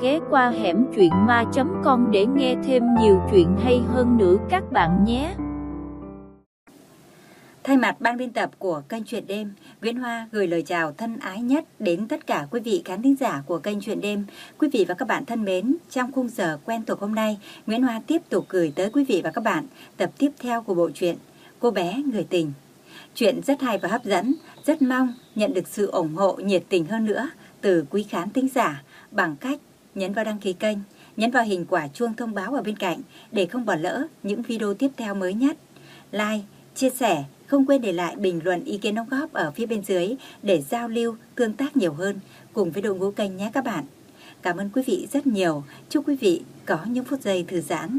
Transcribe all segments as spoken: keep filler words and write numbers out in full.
ghé qua hẻm truyện ma chấm com để nghe thêm nhiều chuyện hay hơn nữa các bạn nhé. Thay mặt ban biên tập của kênh Chuyện Đêm, Nguyễn Hoa gửi lời chào thân ái nhất đến tất cả quý vị khán thính giả của kênh Chuyện Đêm. Quý vị và các bạn thân mến, trong khung giờ quen thuộc hôm nay, Nguyễn Hoa tiếp tục gửi tới quý vị và các bạn tập tiếp theo của bộ truyện Cô bé người tình. Chuyện rất hay và hấp dẫn, rất mong nhận được sự ủng hộ nhiệt tình hơn nữa từ quý khán thính giả bằng cách nhấn vào đăng ký kênh, nhấn vào hình quả chuông thông báo ở bên cạnh để không bỏ lỡ những video tiếp theo mới nhất. Like, chia sẻ, không quên để lại bình luận ý kiến đóng góp ở phía bên dưới để giao lưu, tương tác nhiều hơn cùng với đội ngũ kênh nhé các bạn. Cảm ơn quý vị rất nhiều. Chúc quý vị có những phút giây thư giãn.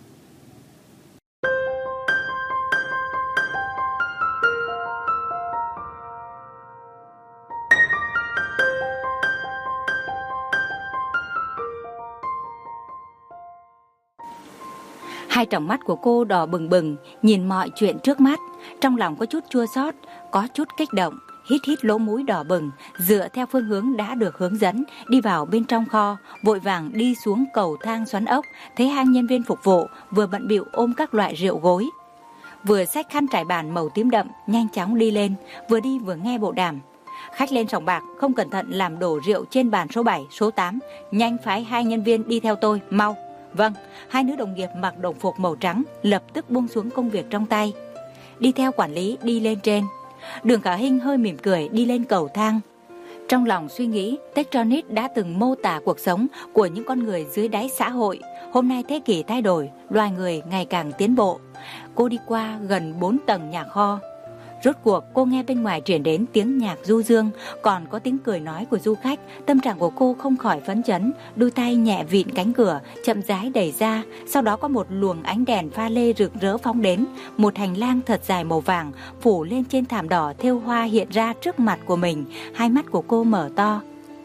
Hai tròng mắt của cô đỏ bừng bừng, nhìn mọi chuyện trước mắt, trong lòng có chút chua xót, có chút kích động, hít hít lỗ mũi đỏ bừng, dựa theo phương hướng đã được hướng dẫn, đi vào bên trong kho, vội vàng đi xuống cầu thang xoắn ốc, thấy hai nhân viên phục vụ vừa bận bịu ôm các loại rượu gối. Vừa xách khăn trải bàn màu tím đậm, nhanh chóng đi lên, vừa đi vừa nghe bộ đàm. Khách lên sòng bạc, không cẩn thận làm đổ rượu trên bàn số bảy, số tám, nhanh phái hai nhân viên đi theo tôi, mau. Vâng, hai nữ đồng nghiệp mặc đồng phục màu trắng lập tức buông xuống công việc trong tay, đi theo quản lý đi lên trên. Đường Khả Hinh hơi mỉm cười đi lên cầu thang, trong lòng suy nghĩ Techtronic đã từng mô tả cuộc sống của những con người dưới đáy xã hội. Hôm nay thế kỷ thay đổi, loài người ngày càng tiến bộ. Cô đi qua gần bốn tầng nhà kho. Rốt cuộc cô nghe bên ngoài truyền đến tiếng nhạc du dương, còn có tiếng cười nói của du khách. Tâm trạng của cô không khỏi phấn chấn, đôi tay nhẹ vịn cánh cửa, chậm rãi đẩy ra. Sau đó có một luồng ánh đèn pha lê rực rỡ phóng đến. Một hành lang thật dài màu vàng phủ lên trên thảm đỏ thêu hoa hiện ra trước mặt của mình. Hai mắt của cô mở to,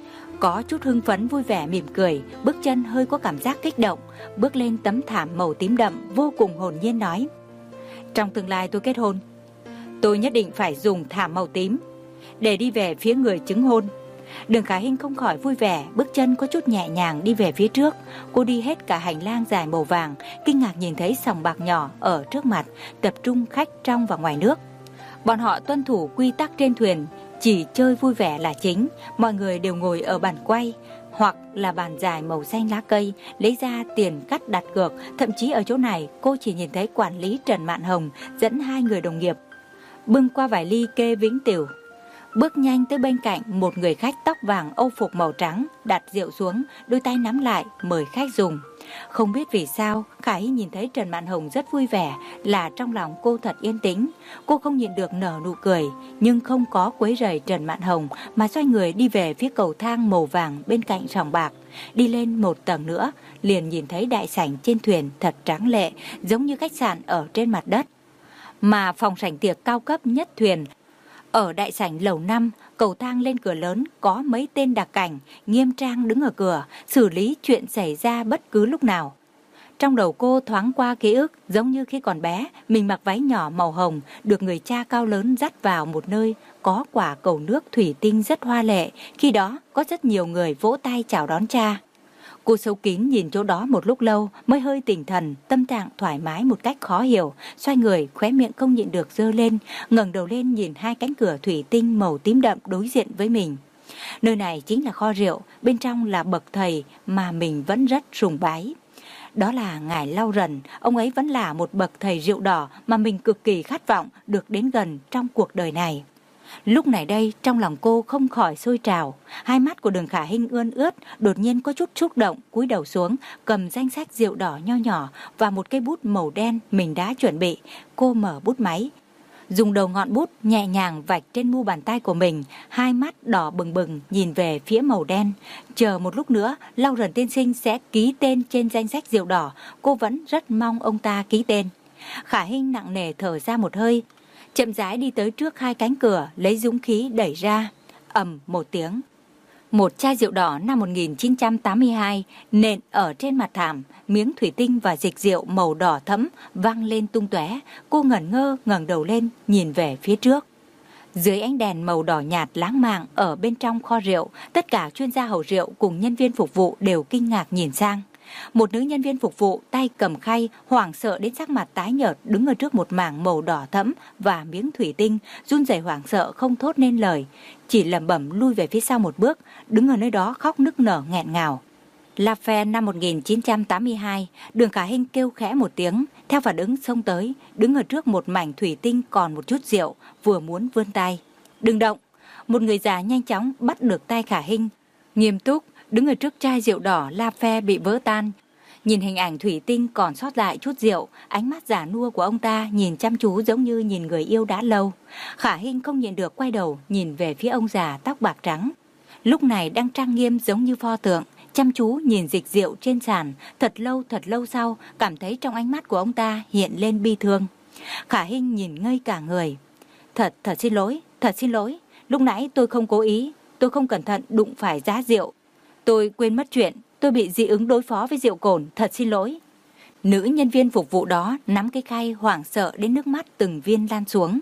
có chút hưng phấn vui vẻ mỉm cười, bước chân hơi có cảm giác kích động, bước lên tấm thảm màu tím đậm, vô cùng hồn nhiên nói: trong tương lai tôi kết hôn, tôi nhất định phải dùng thảm màu tím để đi về phía người chứng hôn. Đường Khả Hinh không khỏi vui vẻ, bước chân có chút nhẹ nhàng đi về phía trước. Cô đi hết cả hành lang dài màu vàng, kinh ngạc nhìn thấy sòng bạc nhỏ ở trước mặt, tập trung khách trong và ngoài nước. Bọn họ tuân thủ quy tắc trên thuyền, chỉ chơi vui vẻ là chính. Mọi người đều ngồi ở bàn quay hoặc là bàn dài màu xanh lá cây, lấy ra tiền cắt đặt cược. Thậm chí ở chỗ này cô chỉ nhìn thấy quản lý Trần Mạn Hồng dẫn hai người đồng nghiệp bưng qua vài ly kê vĩnh tiểu, bước nhanh tới bên cạnh một người khách tóc vàng âu phục màu trắng, đặt rượu xuống, đôi tay nắm lại mời khách dùng. Không biết vì sao Khả Hinh nhìn thấy Trần Mạn Hồng rất vui vẻ, là trong lòng cô thật yên tĩnh. Cô không nhịn được nở nụ cười, nhưng không có quấy rầy Trần Mạn Hồng, mà xoay người đi về phía cầu thang màu vàng bên cạnh sòng bạc. Đi lên một tầng nữa, liền nhìn thấy đại sảnh trên thuyền thật tráng lệ, giống như khách sạn ở trên mặt đất. Mà phòng sảnh tiệc cao cấp nhất thuyền ở đại sảnh lầu năm, cầu thang lên cửa lớn có mấy tên đặc cảnh nghiêm trang đứng ở cửa, xử lý chuyện xảy ra bất cứ lúc nào. Trong đầu cô thoáng qua ký ức, giống như khi còn bé, mình mặc váy nhỏ màu hồng, được người cha cao lớn dắt vào một nơi có quả cầu nước thủy tinh rất hoa lệ. Khi đó có rất nhiều người vỗ tay chào đón cha. Cô sâu kín nhìn chỗ đó một lúc lâu mới hơi tỉnh thần, tâm trạng thoải mái một cách khó hiểu, xoay người, khóe miệng không nhịn được giơ lên, ngẩng đầu lên nhìn hai cánh cửa thủy tinh màu tím đậm đối diện với mình. Nơi này chính là kho rượu, bên trong là bậc thầy mà mình vẫn rất sùng bái. Đó là ngài Lau Rần, ông ấy vẫn là một bậc thầy rượu đỏ mà mình cực kỳ khát vọng được đến gần trong cuộc đời này. Lúc này đây trong lòng cô không khỏi sôi trào, hai mắt của Đường Khả Hinh ươn ướt, đột nhiên có chút xúc động, cúi đầu xuống, cầm danh sách rượu đỏ nho nhỏ và một cây bút màu đen mình đã chuẩn bị. Cô mở bút máy, dùng đầu ngọn bút nhẹ nhàng vạch trên mu bàn tay của mình, hai mắt đỏ bừng bừng nhìn về phía màu đen. Chờ một lúc nữa, Lau Rần tiên sinh sẽ ký tên trên danh sách rượu đỏ, cô vẫn rất mong ông ta ký tên. Khả Hinh nặng nề thở ra một hơi, chậm rãi đi tới trước hai cánh cửa, lấy dũng khí đẩy ra. Ầm một tiếng, một chai rượu đỏ năm một nghìn chín trăm tám mươi hai nện ở trên mặt thảm, miếng thủy tinh và dịch rượu màu đỏ thẫm văng lên tung tóe. Cô ngẩn ngơ ngẩng đầu lên nhìn về phía trước. Dưới ánh đèn màu đỏ nhạt láng mạng ở bên trong kho rượu, tất cả chuyên gia hầu rượu cùng nhân viên phục vụ đều kinh ngạc nhìn sang. Một nữ nhân viên phục vụ tay cầm khay, hoảng sợ đến sắc mặt tái nhợt, đứng ở trước một mảng màu đỏ thẫm và miếng thủy tinh, run rẩy hoảng sợ không thốt nên lời, chỉ lẩm bẩm lui về phía sau một bước, đứng ở nơi đó khóc nức nở nghẹn ngào. La Fe năm một nghìn chín trăm tám mươi hai, Đường Khả Hinh kêu khẽ một tiếng, theo phản ứng xông tới, đứng ở trước một mảnh thủy tinh còn một chút rượu, vừa muốn vươn tay. Đừng động! Một người già nhanh chóng bắt được tay Khả Hinh, nghiêm túc đứng ở trước chai rượu đỏ La Fe bị vỡ tan. Nhìn hình ảnh thủy tinh còn sót lại chút rượu, ánh mắt già nua của ông ta nhìn chăm chú giống như nhìn người yêu đã lâu. Khả Hinh không nhịn được quay đầu nhìn về phía ông già tóc bạc trắng, lúc này đang trang nghiêm giống như pho tượng, chăm chú nhìn dịch rượu trên sàn. Thật lâu thật lâu sau, cảm thấy trong ánh mắt của ông ta hiện lên bi thương. Khả Hinh nhìn ngây cả người. Thật, thật xin lỗi, thật xin lỗi. Lúc nãy tôi không cố ý, tôi không cẩn thận đụng phải giá rượu. Tôi quên mất chuyện, tôi bị dị ứng đối phó với rượu cồn, thật xin lỗi. Nữ nhân viên phục vụ đó nắm cái khay hoảng sợ đến nước mắt từng viên lan xuống.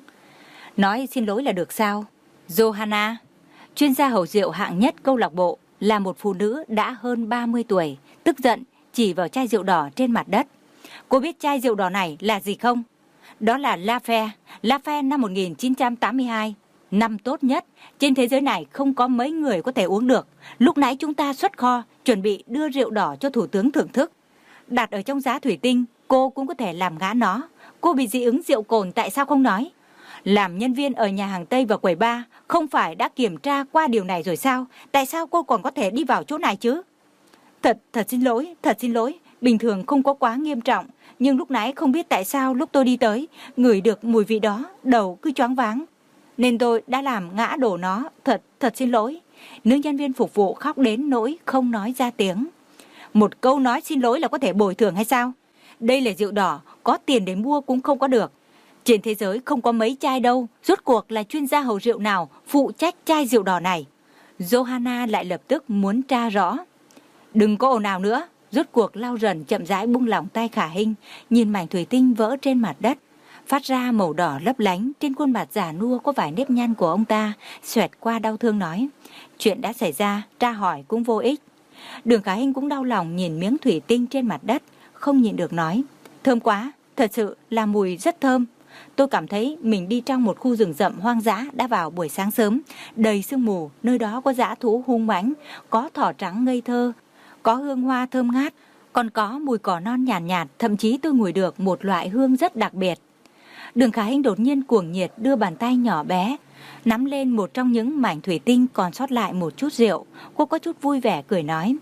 Nói xin lỗi là được sao? Johanna, chuyên gia hầu rượu hạng nhất câu lạc bộ, là một phụ nữ đã hơn ba mươi tuổi, tức giận chỉ vào chai rượu đỏ trên mặt đất. Cô biết chai rượu đỏ này là gì không? Đó là La Fe, La Fe năm một nghìn chín trăm tám mươi hai, năm tốt nhất. Trên thế giới này không có mấy người có thể uống được. Lúc nãy chúng ta xuất kho, chuẩn bị đưa rượu đỏ cho thủ tướng thưởng thức. Đặt ở trong giá thủy tinh, cô cũng có thể làm ngã nó. Cô bị dị ứng rượu cồn tại sao không nói? Làm nhân viên ở nhà hàng Tây và quầy bar, không phải đã kiểm tra qua điều này rồi sao? Tại sao cô còn có thể đi vào chỗ này chứ? Thật, thật xin lỗi, thật xin lỗi. Bình thường không có quá nghiêm trọng. Nhưng lúc nãy không biết tại sao lúc tôi đi tới, ngửi được mùi vị đó, đầu cứ choáng váng. Nên tôi đã làm ngã đổ nó. Thật, thật xin lỗi. Nữ nhân viên phục vụ khóc đến nỗi không nói ra tiếng. Một câu nói xin lỗi là có thể bồi thường hay sao? Đây là rượu đỏ, có tiền để mua cũng không có được. Trên thế giới không có mấy chai đâu. Rốt cuộc là chuyên gia hầu rượu nào phụ trách chai rượu đỏ này? Johanna lại lập tức muốn tra rõ. Đừng có ồn ào nữa. Rốt cuộc Lauren chậm rãi buông lỏng tay Khả Hinh, nhìn mảnh thủy tinh vỡ trên mặt đất, phát ra màu đỏ lấp lánh. Trên khuôn mặt già nua có vài nếp nhăn của ông ta xoẹt qua đau thương nói, chuyện đã xảy ra, tra hỏi cũng vô ích. Đường Khả Hinh cũng đau lòng nhìn miếng thủy tinh trên mặt đất, không nhịn được nói, thơm quá, thật sự là mùi rất thơm. Tôi cảm thấy mình đi trong một khu rừng rậm hoang dã đã vào buổi sáng sớm, đầy sương mù, nơi đó có dã thú hung mãnh, có thỏ trắng ngây thơ, có hương hoa thơm ngát, còn có mùi cỏ non nhàn nhạt, nhạt, thậm chí tôi ngửi được một loại hương rất đặc biệt. Đường Khả Hinh đột nhiên cuồng nhiệt đưa bàn tay nhỏ bé nắm lên một trong những mảnh thủy tinh còn sót lại một chút rượu. Cô có chút vui vẻ cười nói,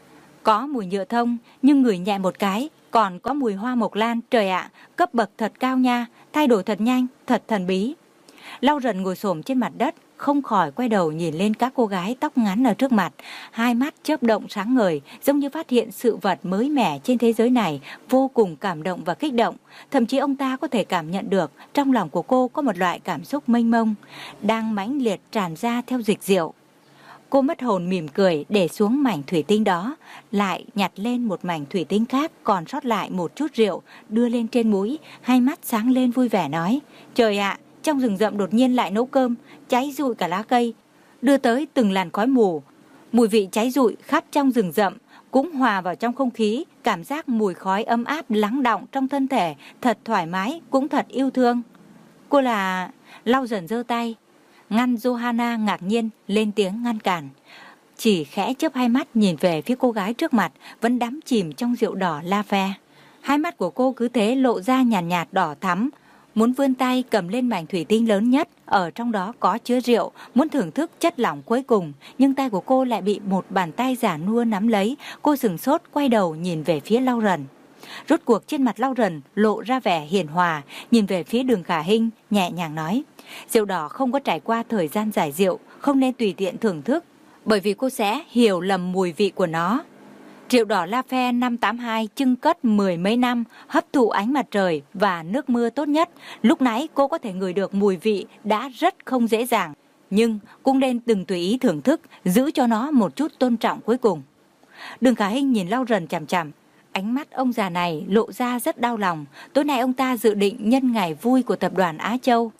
có mùi nhựa thông nhưng ngửi nhẹ một cái còn có mùi hoa mộc lan. Trời ạ, cấp bậc thật cao nha, thay đổi thật nhanh, thật thần bí. Lauren ngồi xổm trên mặt đất, không khỏi quay đầu nhìn lên các cô gái tóc ngắn ở trước mặt, hai mắt chớp động sáng ngời, giống như phát hiện sự vật mới mẻ trên thế giới này, vô cùng cảm động và kích động. Thậm chí ông ta có thể cảm nhận được trong lòng của cô có một loại cảm xúc mênh mông đang mãnh liệt tràn ra theo dịch rượu. Cô mất hồn mỉm cười để xuống mảnh thủy tinh đó, lại nhặt lên một mảnh thủy tinh khác còn sót lại một chút rượu, đưa lên trên mũi, hai mắt sáng lên vui vẻ nói, trời ạ, trong rừng rậm đột nhiên lại nấu cơm, cháy rụi cả lá cây, đưa tới từng làn khói mù. Mùi vị cháy rụi khắp trong rừng rậm cũng hòa vào trong không khí, cảm giác mùi khói ấm áp lắng đọng trong thân thể, thật thoải mái, cũng thật yêu thương. Cô là... Lau dần giơ tay ngăn Johanna ngạc nhiên lên tiếng ngăn cản, chỉ khẽ chớp hai mắt nhìn về phía cô gái trước mặt vẫn đắm chìm trong rượu đỏ La Fe. Hai mắt của cô cứ thế lộ ra nhàn nhạt, nhạt đỏ thắm, muốn vươn tay cầm lên mảnh thủy tinh lớn nhất, ở trong đó có chứa rượu, muốn thưởng thức chất lỏng cuối cùng, nhưng tay của cô lại bị một bàn tay già nua nắm lấy. Cô sửng sốt quay đầu nhìn về phía Lauren. Rốt cuộc trên mặt Lauren lộ ra vẻ hiền hòa, nhìn về phía Đường Khả Hinh nhẹ nhàng nói, rượu đỏ không có trải qua thời gian giải rượu, không nên tùy tiện thưởng thức, bởi vì cô sẽ hiểu lầm mùi vị của nó. Rượu đỏ La Fe năm tám hai chưng cất mười mấy năm, hấp thụ ánh mặt trời và nước mưa tốt nhất. Lúc nãy cô có thể ngửi được mùi vị đã rất không dễ dàng, nhưng cũng nên từng tùy ý thưởng thức, giữ cho nó một chút tôn trọng cuối cùng. Đường Khả Hinh nhìn Lauren chằm chằm, ánh mắt ông già này lộ ra rất đau lòng. Tối nay ông ta dự định nhân ngày vui của tập đoàn Á Châu,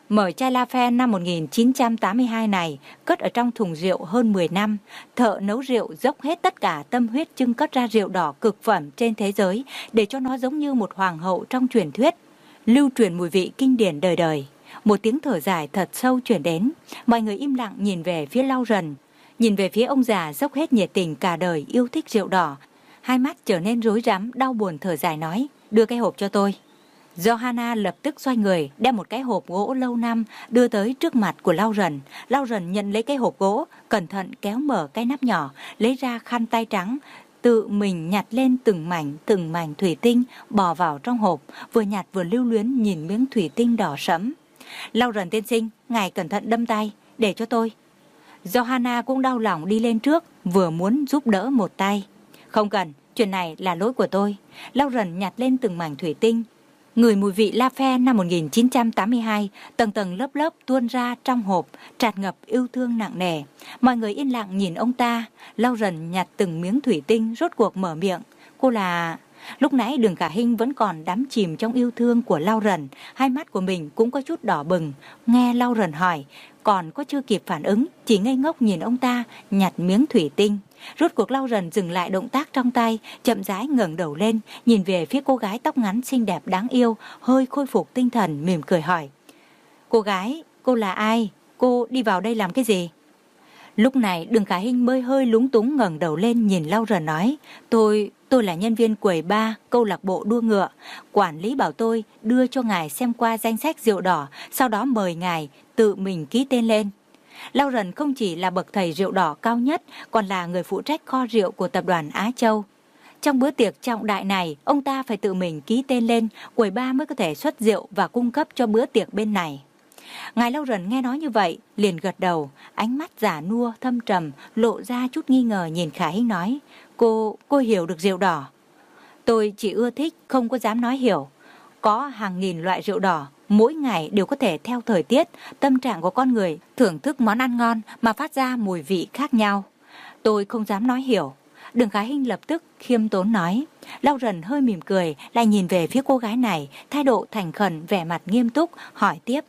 mở chai La Phe năm một nghìn chín trăm tám mươi hai này cất ở trong thùng rượu hơn mười năm. Thợ nấu rượu dốc hết tất cả tâm huyết trưng cất ra rượu đỏ cực phẩm trên thế giới để cho nó giống như một hoàng hậu trong truyền thuyết, lưu truyền mùi vị kinh điển đời đời. Một tiếng thở dài thật sâu truyền đến. Mọi người im lặng nhìn về phía Lauren, nhìn về phía ông già dốc hết nhiệt tình cả đời yêu thích rượu đỏ. Hai mắt trở nên rối rắm, đau buồn thở dài nói, đưa cái hộp cho tôi. Johanna lập tức xoay người, đem một cái hộp gỗ lâu năm đưa tới trước mặt của Lauren. Lauren nhận lấy cái hộp gỗ, cẩn thận kéo mở cái nắp nhỏ, lấy ra khăn tay trắng, tự mình nhặt lên từng mảnh từng mảnh thủy tinh, bỏ vào trong hộp, vừa nhặt vừa lưu luyến nhìn miếng thủy tinh đỏ sẫm. Lauren tiên sinh, ngài cẩn thận đâm tay, để cho tôi. Johanna cũng đau lòng đi lên trước, vừa muốn giúp đỡ một tay. Không cần, chuyện này là lỗi của tôi. Lauren nhặt lên từng mảnh thủy tinh, ngửi mùi vị La Phe năm một nghìn chín trăm tám mươi hai, tầng tầng lớp lớp tuôn ra trong hộp, tràn ngập yêu thương nặng nề. Mọi người yên lặng nhìn ông ta. Lauren nhặt từng miếng thủy tinh, rốt cuộc mở miệng. Cô là... Lúc nãy Đường Khả Hinh vẫn còn đắm chìm trong yêu thương của Lauren, hai mắt của mình cũng có chút đỏ bừng. Nghe Lauren hỏi, còn có chưa kịp phản ứng, chỉ ngây ngốc nhìn ông ta nhặt miếng thủy tinh. Rốt cuộc Lauren dừng lại động tác trong tay, chậm rãi ngẩng đầu lên, nhìn về phía cô gái tóc ngắn xinh đẹp đáng yêu, hơi khôi phục tinh thần, mỉm cười hỏi. Cô gái, cô là ai? Cô đi vào đây làm cái gì? Lúc này Đường Khả Hinh mới hơi lúng túng ngẩng đầu lên nhìn Lauren nói, Tôi... Tôi là nhân viên quầy bar câu lạc bộ đua ngựa. Quản lý bảo tôi đưa cho ngài xem qua danh sách rượu đỏ, sau đó mời ngài tự mình ký tên lên. Lauren không chỉ là bậc thầy rượu đỏ cao nhất, còn là người phụ trách kho rượu của tập đoàn Á Châu. Trong bữa tiệc trọng đại này, ông ta phải tự mình ký tên lên, quầy bar mới có thể xuất rượu và cung cấp cho bữa tiệc bên này. Ngài Lauren nghe nói như vậy, liền gật đầu, ánh mắt già nua, thâm trầm, lộ ra chút nghi ngờ nhìn Khả Hinh nói, Cô, cô hiểu được rượu đỏ? Tôi chỉ ưa thích, không có dám nói hiểu. Có hàng nghìn loại rượu đỏ, mỗi ngày đều có thể theo thời tiết, tâm trạng của con người, thưởng thức món ăn ngon mà phát ra mùi vị khác nhau. Tôi không dám nói hiểu. Đường Khả Hinh lập tức khiêm tốn nói. Lauren hơi mỉm cười, lại nhìn về phía cô gái này, thái độ thành khẩn, vẻ mặt nghiêm túc, hỏi tiếp.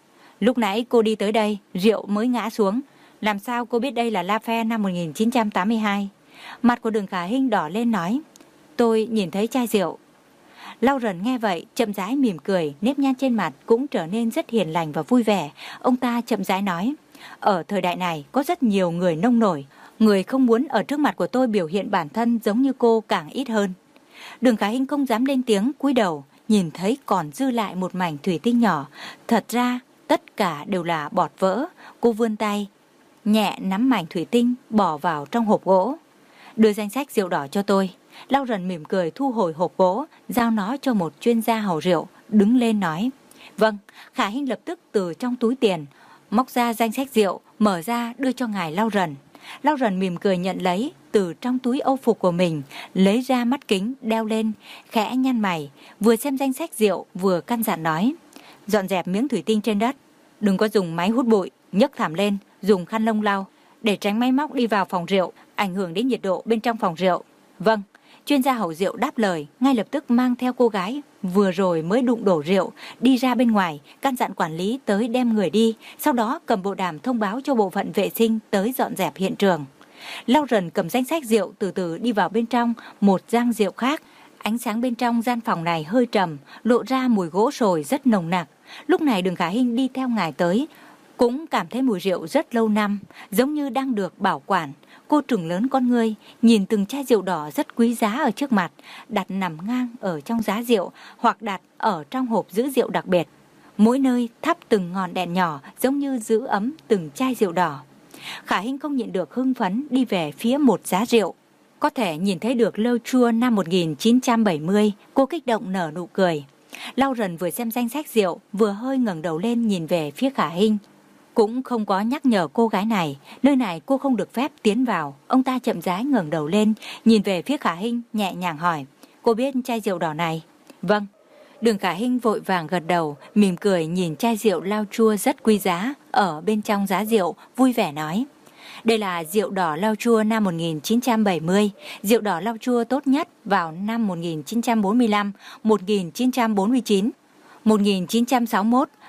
Lúc nãy cô đi tới đây, rượu mới ngã xuống. Làm sao cô biết đây là La Phe năm một nghìn chín trăm tám mươi hai? Mặt của Đường Khả Hinh đỏ lên nói, tôi nhìn thấy chai rượu. Lauren nghe vậy, chậm rãi mỉm cười, nếp nhăn trên mặt cũng trở nên rất hiền lành và vui vẻ. Ông ta chậm rãi nói, ở thời đại này có rất nhiều người nông nổi, người không muốn ở trước mặt của tôi biểu hiện bản thân giống như cô càng ít hơn. Đường Khả Hinh không dám lên tiếng, cúi đầu, nhìn thấy còn dư lại một mảnh thủy tinh nhỏ. Thật ra tất cả đều là bọt vỡ. Cô vươn tay, nhẹ nắm mảnh thủy tinh bỏ vào trong hộp gỗ. Đưa danh sách rượu đỏ cho tôi. Lauren mỉm cười thu hồi hộp gỗ, giao nó cho một chuyên gia hầu rượu, đứng lên nói. Vâng. Khả Hinh lập tức từ trong túi tiền móc ra danh sách rượu, mở ra đưa cho ngài Lauren. Lauren mỉm cười nhận lấy, từ trong túi âu phục của mình lấy ra mắt kính đeo lên, khẽ nhăn mày, vừa xem danh sách rượu vừa căn dặn nói. Dọn dẹp miếng thủy tinh trên đất, đừng có dùng máy hút bụi, nhấc thảm lên, dùng khăn lông lau, để tránh máy móc đi vào phòng rượu, ảnh hưởng đến nhiệt độ bên trong phòng rượu. Vâng. Chuyên gia hầu rượu đáp lời, ngay lập tức mang theo cô gái vừa rồi mới đụng đổ rượu đi ra bên ngoài, căn dặn quản lý tới đem người đi, sau đó cầm bộ đàm thông báo cho bộ phận vệ sinh tới dọn dẹp hiện trường. Lauren cầm danh sách rượu từ từ đi vào bên trong một giang rượu khác. Ánh sáng bên trong gian phòng này hơi trầm, lộ ra mùi gỗ sồi rất nồng nặc. Lúc này Đường Khả Hinh đi theo ngài tới, cũng cảm thấy mùi rượu rất lâu năm, giống như đang được bảo quản. Cô trừng lớn con ngươi, nhìn từng chai rượu đỏ rất quý giá ở trước mặt, đặt nằm ngang ở trong giá rượu hoặc đặt ở trong hộp giữ rượu đặc biệt. Mỗi nơi thắp từng ngọn đèn nhỏ giống như giữ ấm từng chai rượu đỏ. Khả Hinh không nhịn được hưng phấn đi về phía một giá rượu. Có thể nhìn thấy được lơ chua năm một nghìn chín trăm bảy mươi, cô kích động nở nụ cười. Lauren vừa xem danh sách rượu, vừa hơi ngẩng đầu lên nhìn về phía Khả Hinh. Cũng không có nhắc nhở cô gái này, nơi này cô không được phép tiến vào. Ông ta chậm rãi ngẩng đầu lên, nhìn về phía Khả Hinh, nhẹ nhàng hỏi, cô biết chai rượu đỏ này? Vâng. Đường Khả Hinh vội vàng gật đầu, mỉm cười nhìn chai rượu lao chua rất quý giá ở bên trong giá rượu, vui vẻ nói. Đây là rượu đỏ lao chua năm một nghìn chín trăm bảy mươi, rượu đỏ lao chua tốt nhất vào năm một nghìn chín trăm bốn mươi lăm, một nghìn chín trăm bốn mươi chín, một nghìn chín trăm sáu mươi mốt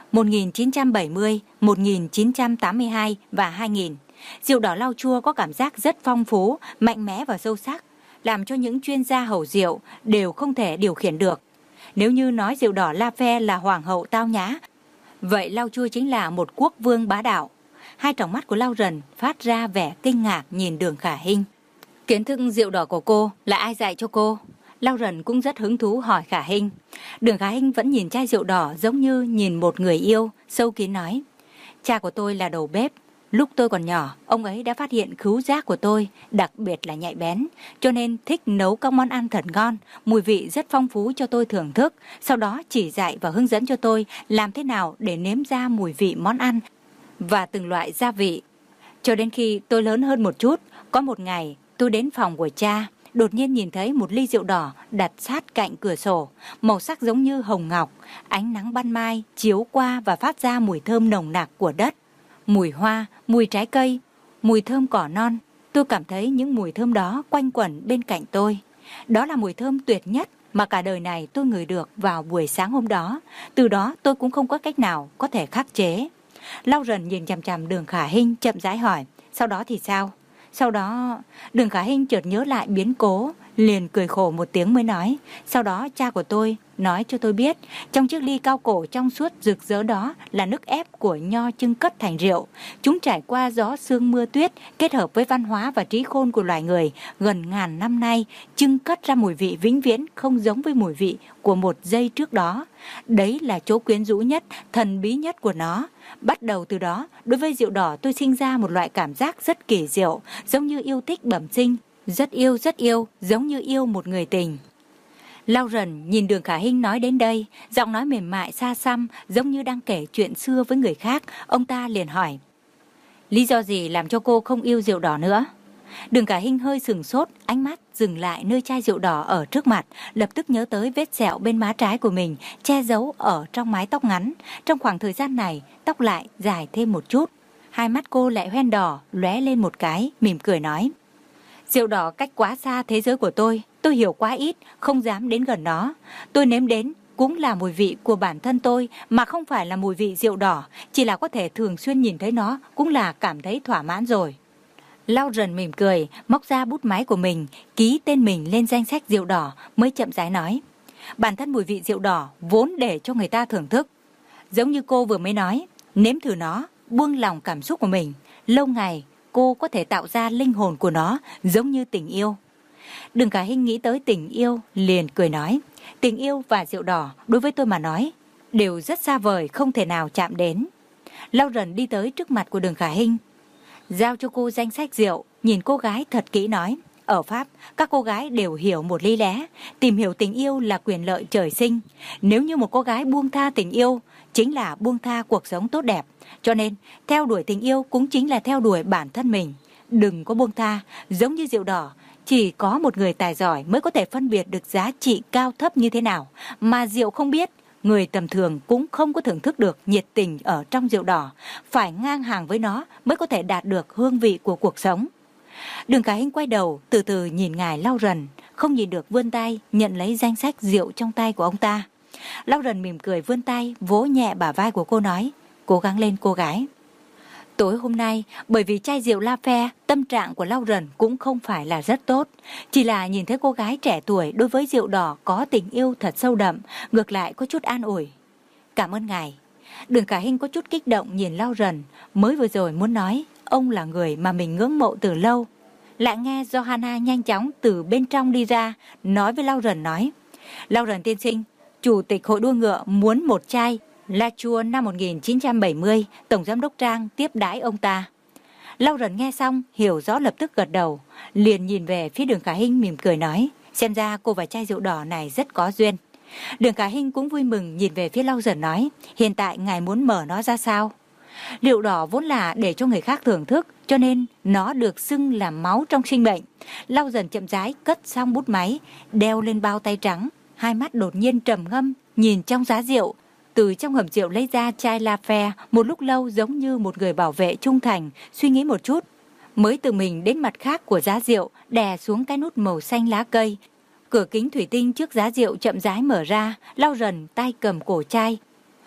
một nghìn chín trăm bảy mươi, một nghìn chín trăm tám mươi hai và hai nghìn. Rượu đỏ lau chua có cảm giác rất phong phú, mạnh mẽ và sâu sắc, làm cho những chuyên gia hầu rượu đều không thể điều khiển được. Nếu như nói rượu đỏ Lafite là hoàng hậu tao nhã, vậy lau chua chính là một quốc vương bá đạo. Hai tròng mắt của Lauren phát ra vẻ kinh ngạc nhìn Đường Khả Hinh. Kiến thức rượu đỏ của cô là ai dạy cho cô? Lauren cũng rất hứng thú hỏi Khả Hinh. Đường Khả Hinh vẫn nhìn chai rượu đỏ giống như nhìn một người yêu, sâu kín nói. Cha của tôi là đầu bếp. Lúc tôi còn nhỏ, ông ấy đã phát hiện khứu giác của tôi, đặc biệt là nhạy bén, cho nên thích nấu các món ăn thật ngon, mùi vị rất phong phú cho tôi thưởng thức, sau đó chỉ dạy và hướng dẫn cho tôi làm thế nào để nếm ra mùi vị món ăn và từng loại gia vị. Cho đến khi tôi lớn hơn một chút, có một ngày tôi đến phòng của cha, đột nhiên nhìn thấy một ly rượu đỏ đặt sát cạnh cửa sổ, màu sắc giống như hồng ngọc, ánh nắng ban mai chiếu qua và phát ra mùi thơm nồng nặc của đất. Mùi hoa, mùi trái cây, mùi thơm cỏ non. Tôi cảm thấy những mùi thơm đó quanh quẩn bên cạnh tôi. Đó là mùi thơm tuyệt nhất mà cả đời này tôi ngửi được vào buổi sáng hôm đó. Từ đó tôi cũng không có cách nào có thể khắc chế. Lauren nhìn chằm chằm Đường Khả Hinh chậm rãi hỏi, sau đó thì sao? Sau đó, Đường Khả Hinh chợt nhớ lại biến cố, liền cười khổ một tiếng mới nói, sau đó cha của tôi nói cho tôi biết, trong chiếc ly cao cổ trong suốt rực rỡ đó là nước ép của nho chưng cất thành rượu. Chúng trải qua gió sương mưa tuyết, kết hợp với văn hóa và trí khôn của loài người, gần ngàn năm nay, chưng cất ra mùi vị vĩnh viễn không giống với mùi vị của một giây trước đó. Đấy là chỗ quyến rũ nhất, thần bí nhất của nó. Bắt đầu từ đó, đối với rượu đỏ tôi sinh ra một loại cảm giác rất kỳ diệu, giống như yêu thích bẩm sinh, rất yêu rất yêu, giống như yêu một người tình. Lauren nhìn Đường Khả Hinh nói đến đây, giọng nói mềm mại xa xăm, giống như đang kể chuyện xưa với người khác. Ông ta liền hỏi, lý do gì làm cho cô không yêu rượu đỏ nữa? Đường Khả Hinh hơi sừng sốt, ánh mắt dừng lại nơi chai rượu đỏ ở trước mặt, lập tức nhớ tới vết sẹo bên má trái của mình, che giấu ở trong mái tóc ngắn. Trong khoảng thời gian này, tóc lại dài thêm một chút. Hai mắt cô lại hoen đỏ, lóe lên một cái, mỉm cười nói, rượu đỏ cách quá xa thế giới của tôi, tôi hiểu quá ít, không dám đến gần nó. Tôi nếm đến cũng là mùi vị của bản thân tôi, mà không phải là mùi vị rượu đỏ, chỉ là có thể thường xuyên nhìn thấy nó cũng là cảm thấy thỏa mãn rồi. Lauren mỉm cười, móc ra bút máy của mình, ký tên mình lên danh sách rượu đỏ, mới chậm rãi nói, bản thân mùi vị rượu đỏ vốn để cho người ta thưởng thức. Giống như cô vừa mới nói, nếm thử nó, buông lòng cảm xúc của mình, lâu ngày cô có thể tạo ra linh hồn của nó, giống như tình yêu. Đường Khả Hinh nghĩ tới tình yêu, liền cười nói, tình yêu và rượu đỏ đối với tôi mà nói đều rất xa vời, không thể nào chạm đến. Lauren đi tới trước mặt của Đường Khả Hinh, giao cho cô danh sách rượu, nhìn cô gái thật kỹ nói, ở Pháp, các cô gái đều hiểu một lý lẽ, tìm hiểu tình yêu là quyền lợi trời sinh. Nếu như một cô gái buông tha tình yêu, chính là buông tha cuộc sống tốt đẹp. Cho nên, theo đuổi tình yêu cũng chính là theo đuổi bản thân mình. Đừng có buông tha, giống như rượu đỏ, chỉ có một người tài giỏi mới có thể phân biệt được giá trị cao thấp như thế nào, mà rượu không biết. Người tầm thường cũng không có thưởng thức được nhiệt tình ở trong rượu đỏ, phải ngang hàng với nó mới có thể đạt được hương vị của cuộc sống. Đường Khả Hinh quay đầu, từ từ nhìn ngài Lauren, không nhìn được vươn tay nhận lấy danh sách rượu trong tay của ông ta. Lauren mỉm cười vươn tay, vỗ nhẹ bả vai của cô nói, cố gắng lên cô gái. Tối hôm nay, bởi vì chai rượu Lafite, tâm trạng của Lauren cũng không phải là rất tốt. Chỉ là nhìn thấy cô gái trẻ tuổi đối với rượu đỏ có tình yêu thật sâu đậm, ngược lại có chút an ủi. Cảm ơn ngài. Đường Khả Hinh có chút kích động nhìn Lauren, mới vừa rồi muốn nói, ông là người mà mình ngưỡng mộ từ lâu. Lại nghe Johanna nhanh chóng từ bên trong đi ra, nói với Lauren nói, Lauren tiên sinh, chủ tịch hội đua ngựa muốn một chai La Chua năm một nghìn chín trăm bảy mươi, Tổng giám đốc Trang tiếp đãi ông ta. Lauren nghe xong, hiểu rõ lập tức gật đầu, liền nhìn về phía Đường Khả Hinh mỉm cười nói, xem ra cô và chai rượu đỏ này rất có duyên. Đường Khả Hinh cũng vui mừng nhìn về phía Lauren nói, hiện tại ngài muốn mở nó ra sao? Rượu đỏ vốn là để cho người khác thưởng thức, cho nên nó được xưng là máu trong sinh mệnh. Lauren chậm rãi cất xong bút máy, đeo lên bao tay trắng, hai mắt đột nhiên trầm ngâm, nhìn trong giá rượu. Từ trong hầm rượu lấy ra chai Lafite, một lúc lâu giống như một người bảo vệ trung thành, suy nghĩ một chút, mới từ mình đến mặt khác của giá rượu, đè xuống cái nút màu xanh lá cây. Cửa kính thủy tinh trước giá rượu chậm rãi mở ra, Lauren tay cầm cổ chai,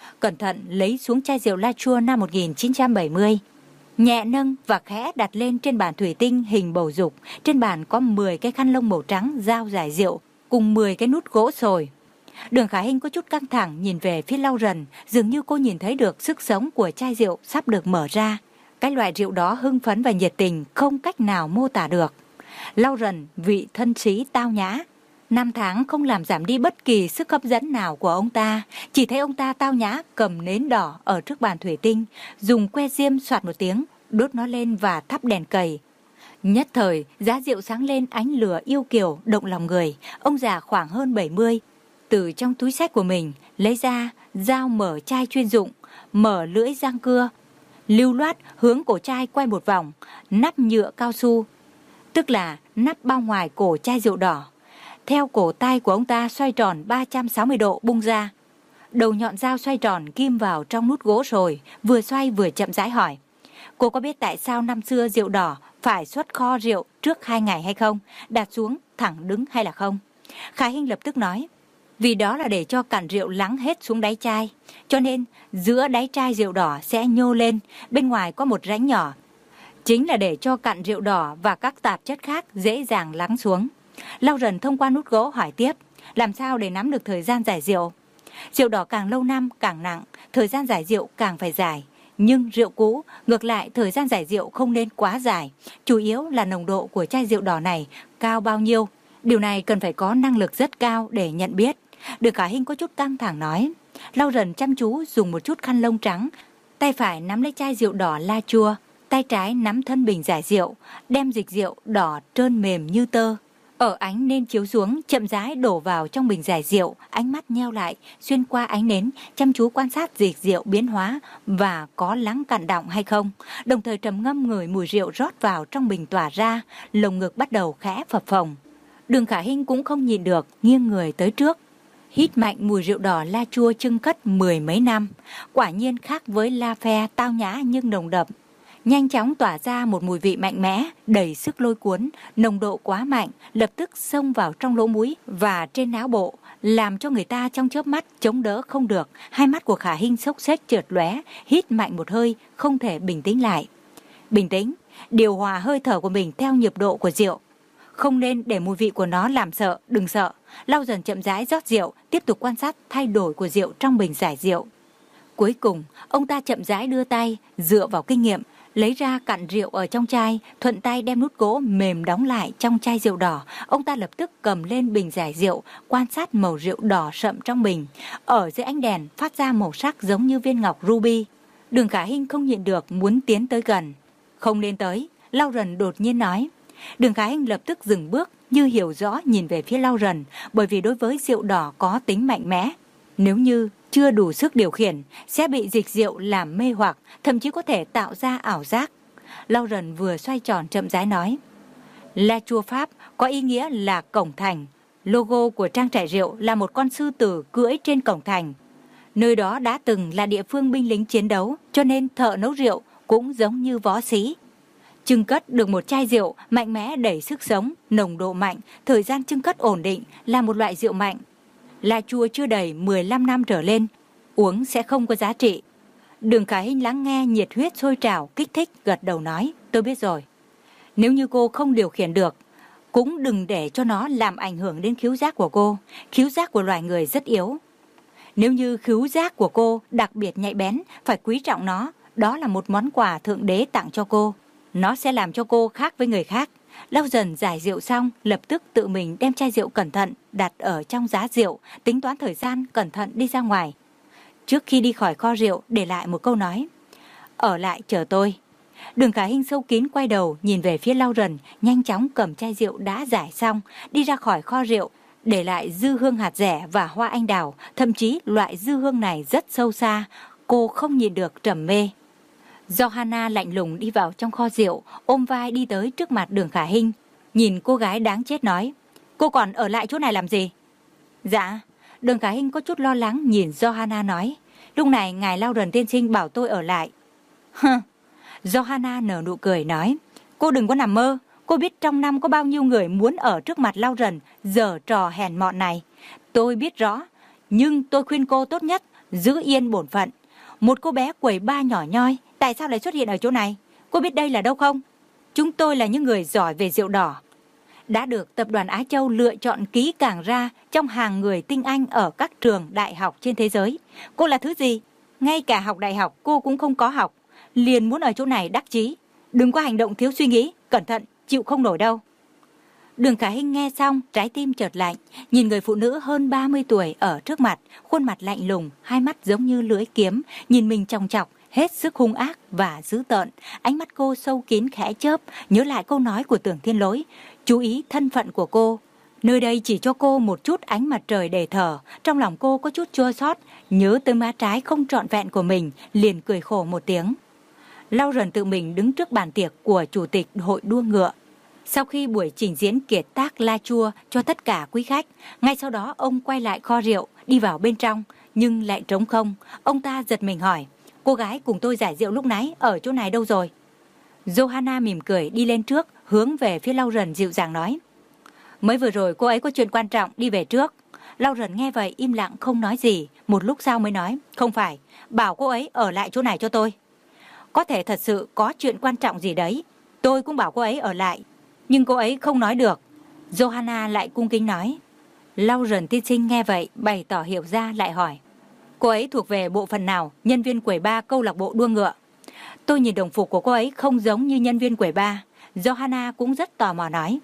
cẩn thận lấy xuống chai rượu La Chua năm một nghìn chín trăm bảy mươi. Nhẹ nâng và khẽ đặt lên trên bàn thủy tinh hình bầu dục. Trên bàn có mười cái khăn lông màu trắng dao giải rượu cùng mười cái nút gỗ sồi. Đường Khả Hinh có chút căng thẳng nhìn về phía Lau Rần, dường như cô nhìn thấy được sức sống của chai rượu sắp được mở ra. Cái loại rượu đó hưng phấn và nhiệt tình không cách nào mô tả được. Lau Rần vị thân sĩ tao nhã, năm tháng không làm giảm đi bất kỳ sức hấp dẫn nào của ông ta. Chỉ thấy ông ta tao nhã cầm nến đỏ ở trước bàn thủy tinh, dùng que diêm soạt một tiếng, đốt nó lên và thắp đèn cầy. Nhất thời, giá rượu sáng lên ánh lửa yêu kiều, động lòng người. Ông già khoảng hơn bảy mươi, từ trong túi xách của mình lấy ra dao mở chai chuyên dụng, mở lưỡi rang cưa, lưu loát hướng cổ chai quay một vòng, nắp nhựa cao su, tức là nắp bao ngoài cổ chai rượu đỏ, theo cổ tay của ông ta xoay tròn ba trăm sáu mươi độ bung ra. Đầu nhọn dao xoay tròn kim vào trong nút gỗ rồi, vừa xoay vừa chậm rãi hỏi: cô có biết tại sao năm xưa rượu đỏ phải xuất kho rượu trước hai ngày hay không? Đặt xuống thẳng đứng hay là không? Khả Hinh lập tức nói: vì đó là để cho cặn rượu lắng hết xuống đáy chai, cho nên giữa đáy chai rượu đỏ sẽ nhô lên, bên ngoài có một rãnh nhỏ, chính là để cho cặn rượu đỏ và các tạp chất khác dễ dàng lắng xuống. Lau Rần thông qua nút gỗ hỏi tiếp: làm sao để nắm được thời gian giải rượu? Rượu đỏ càng lâu năm càng nặng, thời gian giải rượu càng phải dài. Nhưng rượu cũ, ngược lại thời gian giải rượu không nên quá dài, chủ yếu là nồng độ của chai rượu đỏ này cao bao nhiêu. Điều này cần phải có năng lực rất cao để nhận biết. Đường Khả Hinh có chút căng thẳng nói. Lau Rần chăm chú dùng một chút khăn lông trắng, tay phải nắm lấy chai rượu đỏ La Chua, tay trái nắm thân bình giải rượu, đem dịch rượu đỏ trơn mềm như tơ, ở ánh nến chiếu xuống chậm rãi đổ vào trong bình giải rượu. Ánh mắt nheo lại, xuyên qua ánh nến chăm chú quan sát dịch rượu biến hóa và có lắng cặn đọng hay không, đồng thời trầm ngâm ngửi mùi rượu rót vào trong bình tỏa ra. Lồng ngực bắt đầu khẽ phập phồng. Đường Khả Hinh cũng không nhịn được, nghiêng người tới trước, hít mạnh mùi rượu đỏ La Chua chưng cất mười mấy năm. Quả nhiên khác với La Phe tao nhã nhưng nồng đậm, nhanh chóng tỏa ra một mùi vị mạnh mẽ, đầy sức lôi cuốn. Nồng độ quá mạnh, lập tức xông vào trong lỗ mũi và trên não bộ, làm cho người ta trong chớp mắt chống đỡ không được. Hai mắt của Khả Hinh xốc xếch chợt lóe, hít mạnh một hơi, không thể bình tĩnh lại. Bình tĩnh, điều hòa hơi thở của mình theo nhịp độ của rượu, không nên để mùi vị của nó làm sợ. Đừng sợ. Lau Dần chậm rãi rót rượu, tiếp tục quan sát thay đổi của rượu trong bình giải rượu. Cuối cùng, ông ta chậm rãi đưa tay, dựa vào kinh nghiệm, lấy ra cặn rượu ở trong chai, thuận tay đem nút gỗ mềm đóng lại trong chai rượu đỏ. Ông ta lập tức cầm lên bình giải rượu, quan sát màu rượu đỏ sậm trong bình, ở dưới ánh đèn phát ra màu sắc giống như viên ngọc ruby. Đường Khả Hinh không nhịn được muốn tiến tới gần. Không nên tới, Lau Dần đột nhiên nói. Đường Khả Hinh lập tức dừng bước, như hiểu rõ nhìn về phía Lau Dần, bởi vì đối với rượu đỏ có tính mạnh mẽ, nếu như chưa đủ sức điều khiển sẽ bị dịch rượu làm mê hoặc, thậm chí có thể tạo ra ảo giác. Lau Dần vừa xoay tròn chậm rãi nói: La Chua Pháp có ý nghĩa là cổng thành. Logo của trang trại rượu là một con sư tử cưỡi trên cổng thành. Nơi đó đã từng là địa phương binh lính chiến đấu, cho nên thợ nấu rượu cũng giống như võ sĩ. Chưng cất được một chai rượu mạnh mẽ đầy sức sống, nồng độ mạnh, thời gian chưng cất ổn định, là một loại rượu mạnh. La Chua chưa đầy mười lăm năm trở lên, uống sẽ không có giá trị. Đường Khả Hinh lắng nghe nhiệt huyết sôi trào, kích thích, gật đầu nói: tôi biết rồi. Nếu như cô không điều khiển được, cũng đừng để cho nó làm ảnh hưởng đến khứu giác của cô. Khứu giác của loài người rất yếu. Nếu như khứu giác của cô đặc biệt nhạy bén, phải quý trọng nó. Đó là một món quà Thượng Đế tặng cho cô. Nó sẽ làm cho cô khác với người khác. Lau Dần giải rượu xong, lập tức tự mình đem chai rượu cẩn thận đặt ở trong giá rượu, tính toán thời gian, cẩn thận đi ra ngoài. Trước khi đi khỏi kho rượu, để lại một câu nói: ở lại chờ tôi. Đường Khả Hinh sâu kín quay đầu nhìn về phía Lau Dần, nhanh chóng cầm chai rượu đã giải xong, đi ra khỏi kho rượu, để lại dư hương hạt dẻ và hoa anh đào. Thậm chí loại dư hương này rất sâu xa, cô không nhìn được trầm mê. Johanna lạnh lùng đi vào trong kho rượu, ôm vai đi tới trước mặt Đường Khả Hinh, nhìn cô gái đáng chết nói: cô còn ở lại chỗ này làm gì? Dạ. Đường Khả Hinh có chút lo lắng nhìn Johanna nói: lúc này ngài Lau Dần tiên sinh bảo tôi ở lại. Hừ. Johanna nở nụ cười nói: cô đừng có nằm mơ. Cô biết trong năm có bao nhiêu người muốn ở trước mặt Lau Dần giở trò hèn mọn này. Tôi biết rõ, nhưng tôi khuyên cô tốt nhất giữ yên bổn phận. Một cô bé quầy ba nhỏ nhoi, tại sao lại xuất hiện ở chỗ này? Cô biết đây là đâu không? Chúng tôi là những người giỏi về rượu đỏ, đã được tập đoàn Á Châu lựa chọn kỹ càng ra trong hàng người tinh anh ở các trường đại học trên thế giới. Cô là thứ gì? Ngay cả học đại học cô cũng không có học, liền muốn ở chỗ này đắc chí. Đừng có hành động thiếu suy nghĩ, cẩn thận, chịu không nổi đâu. Đường Khả Hinh nghe xong, trái tim chợt lạnh, nhìn người phụ nữ hơn ba mươi tuổi ở trước mặt, khuôn mặt lạnh lùng, hai mắt giống như lưỡi kiếm, nhìn mình chòng chọc, hết sức hung ác và dữ tợn. Ánh mắt cô sâu kín khẽ chớp, nhớ lại câu nói của Tưởng Thiên Lỗi, chú ý thân phận của cô. Nơi đây chỉ cho cô một chút ánh mặt trời để thở. Trong lòng cô có chút chua xót, nhớ tới má trái không trọn vẹn của mình, liền cười khổ một tiếng. Lau Rần tự mình đứng trước bàn tiệc của chủ tịch hội đua ngựa. Sau khi buổi trình diễn kiệt tác la chua cho tất cả quý khách, ngay sau đó ông quay lại kho rượu, đi vào bên trong, nhưng lại trống không. Ông ta giật mình hỏi, cô gái cùng tôi giải rượu lúc nãy ở chỗ này đâu rồi? Johanna mỉm cười đi lên trước, hướng về phía Lau Rần dịu dàng nói, mới vừa rồi cô ấy có chuyện quan trọng, đi về trước. Lau Rần nghe vậy im lặng không nói gì, một lúc sau mới nói, không phải, bảo cô ấy ở lại chỗ này cho tôi. Có thể thật sự có chuyện quan trọng gì đấy, tôi cũng bảo cô ấy ở lại, nhưng cô ấy không nói được. Johanna lại cung kính nói. Lau Rần tiên sinh nghe vậy bày tỏ hiểu ra, lại hỏi, cô ấy thuộc về bộ phận nào? Nhân viên quầy ba câu lạc bộ đua ngựa. Tôi nhìn đồng phục của cô ấy không giống như nhân viên quầy ba. Johanna cũng rất tò mò nói.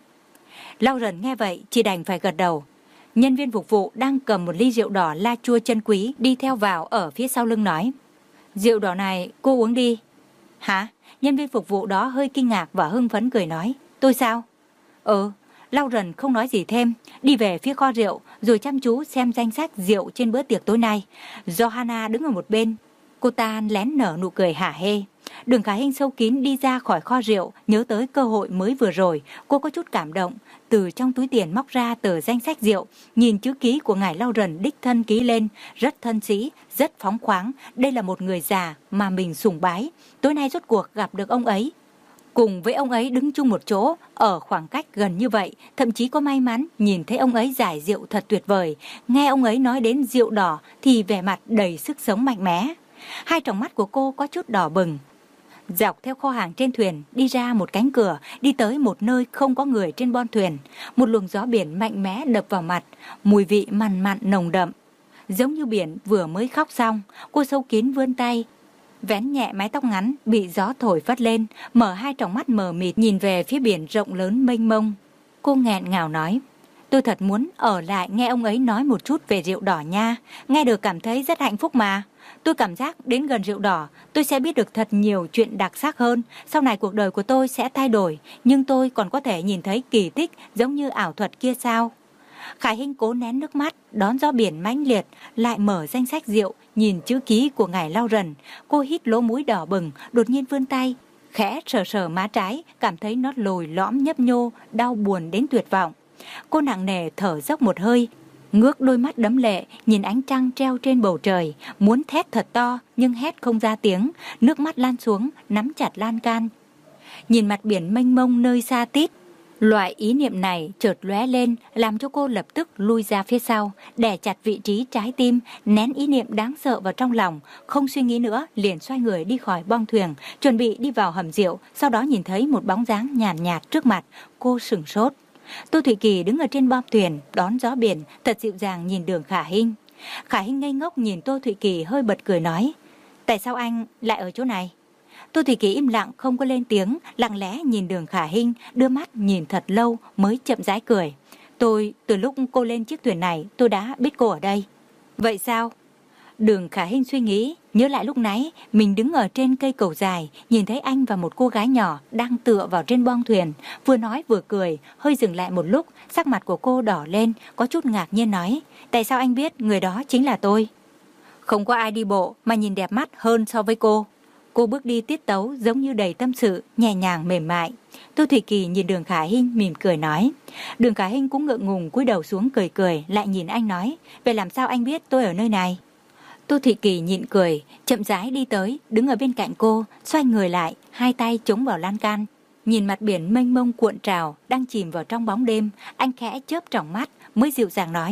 Lau Rần nghe vậy chỉ đành phải gật đầu. Nhân viên phục vụ đang cầm một ly rượu đỏ la chua chân quý đi theo vào ở phía sau lưng nói, rượu đỏ này cô uống đi. Hả? Nhân viên phục vụ đó hơi kinh ngạc và hưng phấn cười nói, tôi sao? Ừ. Lau Rần không nói gì thêm, đi về phía kho rượu rồi chăm chú xem danh sách rượu trên bữa tiệc tối nay. Johanna đứng ở một bên, cô ta lén nở nụ cười hả hê. Đường Khả Hinh sâu kín đi ra khỏi kho rượu, nhớ tới cơ hội mới vừa rồi, cô có chút cảm động, từ trong túi tiền móc ra tờ danh sách rượu, nhìn chữ ký của ngài Lau Rần đích thân ký lên, rất thân sĩ, rất phóng khoáng. Đây là một người già mà mình sùng bái, tối nay rốt cuộc gặp được ông ấy. Cùng với ông ấy đứng chung một chỗ, ở khoảng cách gần như vậy, thậm chí có may mắn nhìn thấy ông ấy giải rượu thật tuyệt vời, nghe ông ấy nói đến rượu đỏ thì vẻ mặt đầy sức sống mạnh mẽ. Hai tròng mắt của cô có chút đỏ bừng. Dọc theo kho hàng trên thuyền, đi ra một cánh cửa, đi tới một nơi không có người trên bon thuyền. Một luồng gió biển mạnh mẽ đập vào mặt, mùi vị mặn mặn nồng đậm, giống như biển vừa mới khóc xong. Cô sâu kín vươn tay, vén nhẹ mái tóc ngắn bị gió thổi phất lên, mở hai tròng mắt mờ mịt nhìn về phía biển rộng lớn mênh mông. Cô nghẹn ngào nói, tôi thật muốn ở lại nghe ông ấy nói một chút về rượu đỏ nha, nghe được cảm thấy rất hạnh phúc mà. Tôi cảm giác đến gần rượu đỏ, tôi sẽ biết được thật nhiều chuyện đặc sắc hơn. Sau này cuộc đời của tôi sẽ thay đổi, nhưng tôi còn có thể nhìn thấy kỳ tích giống như ảo thuật kia sao? Khải Hinh cố nén nước mắt, đón gió biển mãnh liệt, lại mở danh sách rượu, nhìn chữ ký của ngài Lau Rần. Cô hít lỗ mũi đỏ bừng, đột nhiên vươn tay, khẽ sờ sờ má trái, cảm thấy nó lồi lõm nhấp nhô, đau buồn đến tuyệt vọng. Cô nặng nề thở dốc một hơi, ngước đôi mắt đẫm lệ nhìn ánh trăng treo trên bầu trời, muốn thét thật to nhưng hét không ra tiếng, nước mắt lan xuống, nắm chặt lan can. Nhìn mặt biển mênh mông nơi xa tít, loại ý niệm này chợt lóe lên, làm cho cô lập tức lui ra phía sau, đè chặt vị trí trái tim, nén ý niệm đáng sợ vào trong lòng, không suy nghĩ nữa, liền xoay người đi khỏi bong thuyền, chuẩn bị đi vào hầm rượu. Sau đó nhìn thấy một bóng dáng nhàn nhạt, nhạt trước mặt, cô sửng sốt. Tô Thụy Kỳ đứng ở trên bong thuyền, đón gió biển, thật dịu dàng nhìn Đường Khả Hinh. Khả Hinh ngây ngốc nhìn Tô Thụy Kỳ, hơi bật cười nói, tại sao anh lại ở chỗ này? Tô Thụy Kỳ im lặng không có lên tiếng, lặng lẽ nhìn Đường Khả Hinh, đưa mắt nhìn thật lâu mới chậm rãi cười. Tôi, từ lúc cô lên chiếc thuyền này, tôi đã biết cô ở đây. Vậy sao? Đường Khả Hinh suy nghĩ, nhớ lại lúc nãy mình đứng ở trên cây cầu dài, nhìn thấy anh và một cô gái nhỏ đang tựa vào trên bong thuyền, vừa nói vừa cười, hơi dừng lại một lúc, sắc mặt của cô đỏ lên, có chút ngạc nhiên nói, tại sao anh biết người đó chính là tôi? Không có ai đi bộ mà nhìn đẹp mắt hơn so với cô. Cô bước đi tiết tấu giống như đầy tâm sự, nhẹ nhàng mềm mại. Tô Thụy Kỳ nhìn Đường Khả Hinh mỉm cười nói. Đường Khả Hinh cũng ngượng ngùng cúi đầu xuống cười cười, lại nhìn anh nói, vậy làm sao anh biết tôi ở nơi này? Tô Thụy Kỳ nhịn cười, chậm rãi đi tới, đứng ở bên cạnh cô, xoay người lại, hai tay chống vào lan can. Nhìn mặt biển mênh mông cuộn trào, đang chìm vào trong bóng đêm, anh khẽ chớp tròng mắt, mới dịu dàng nói,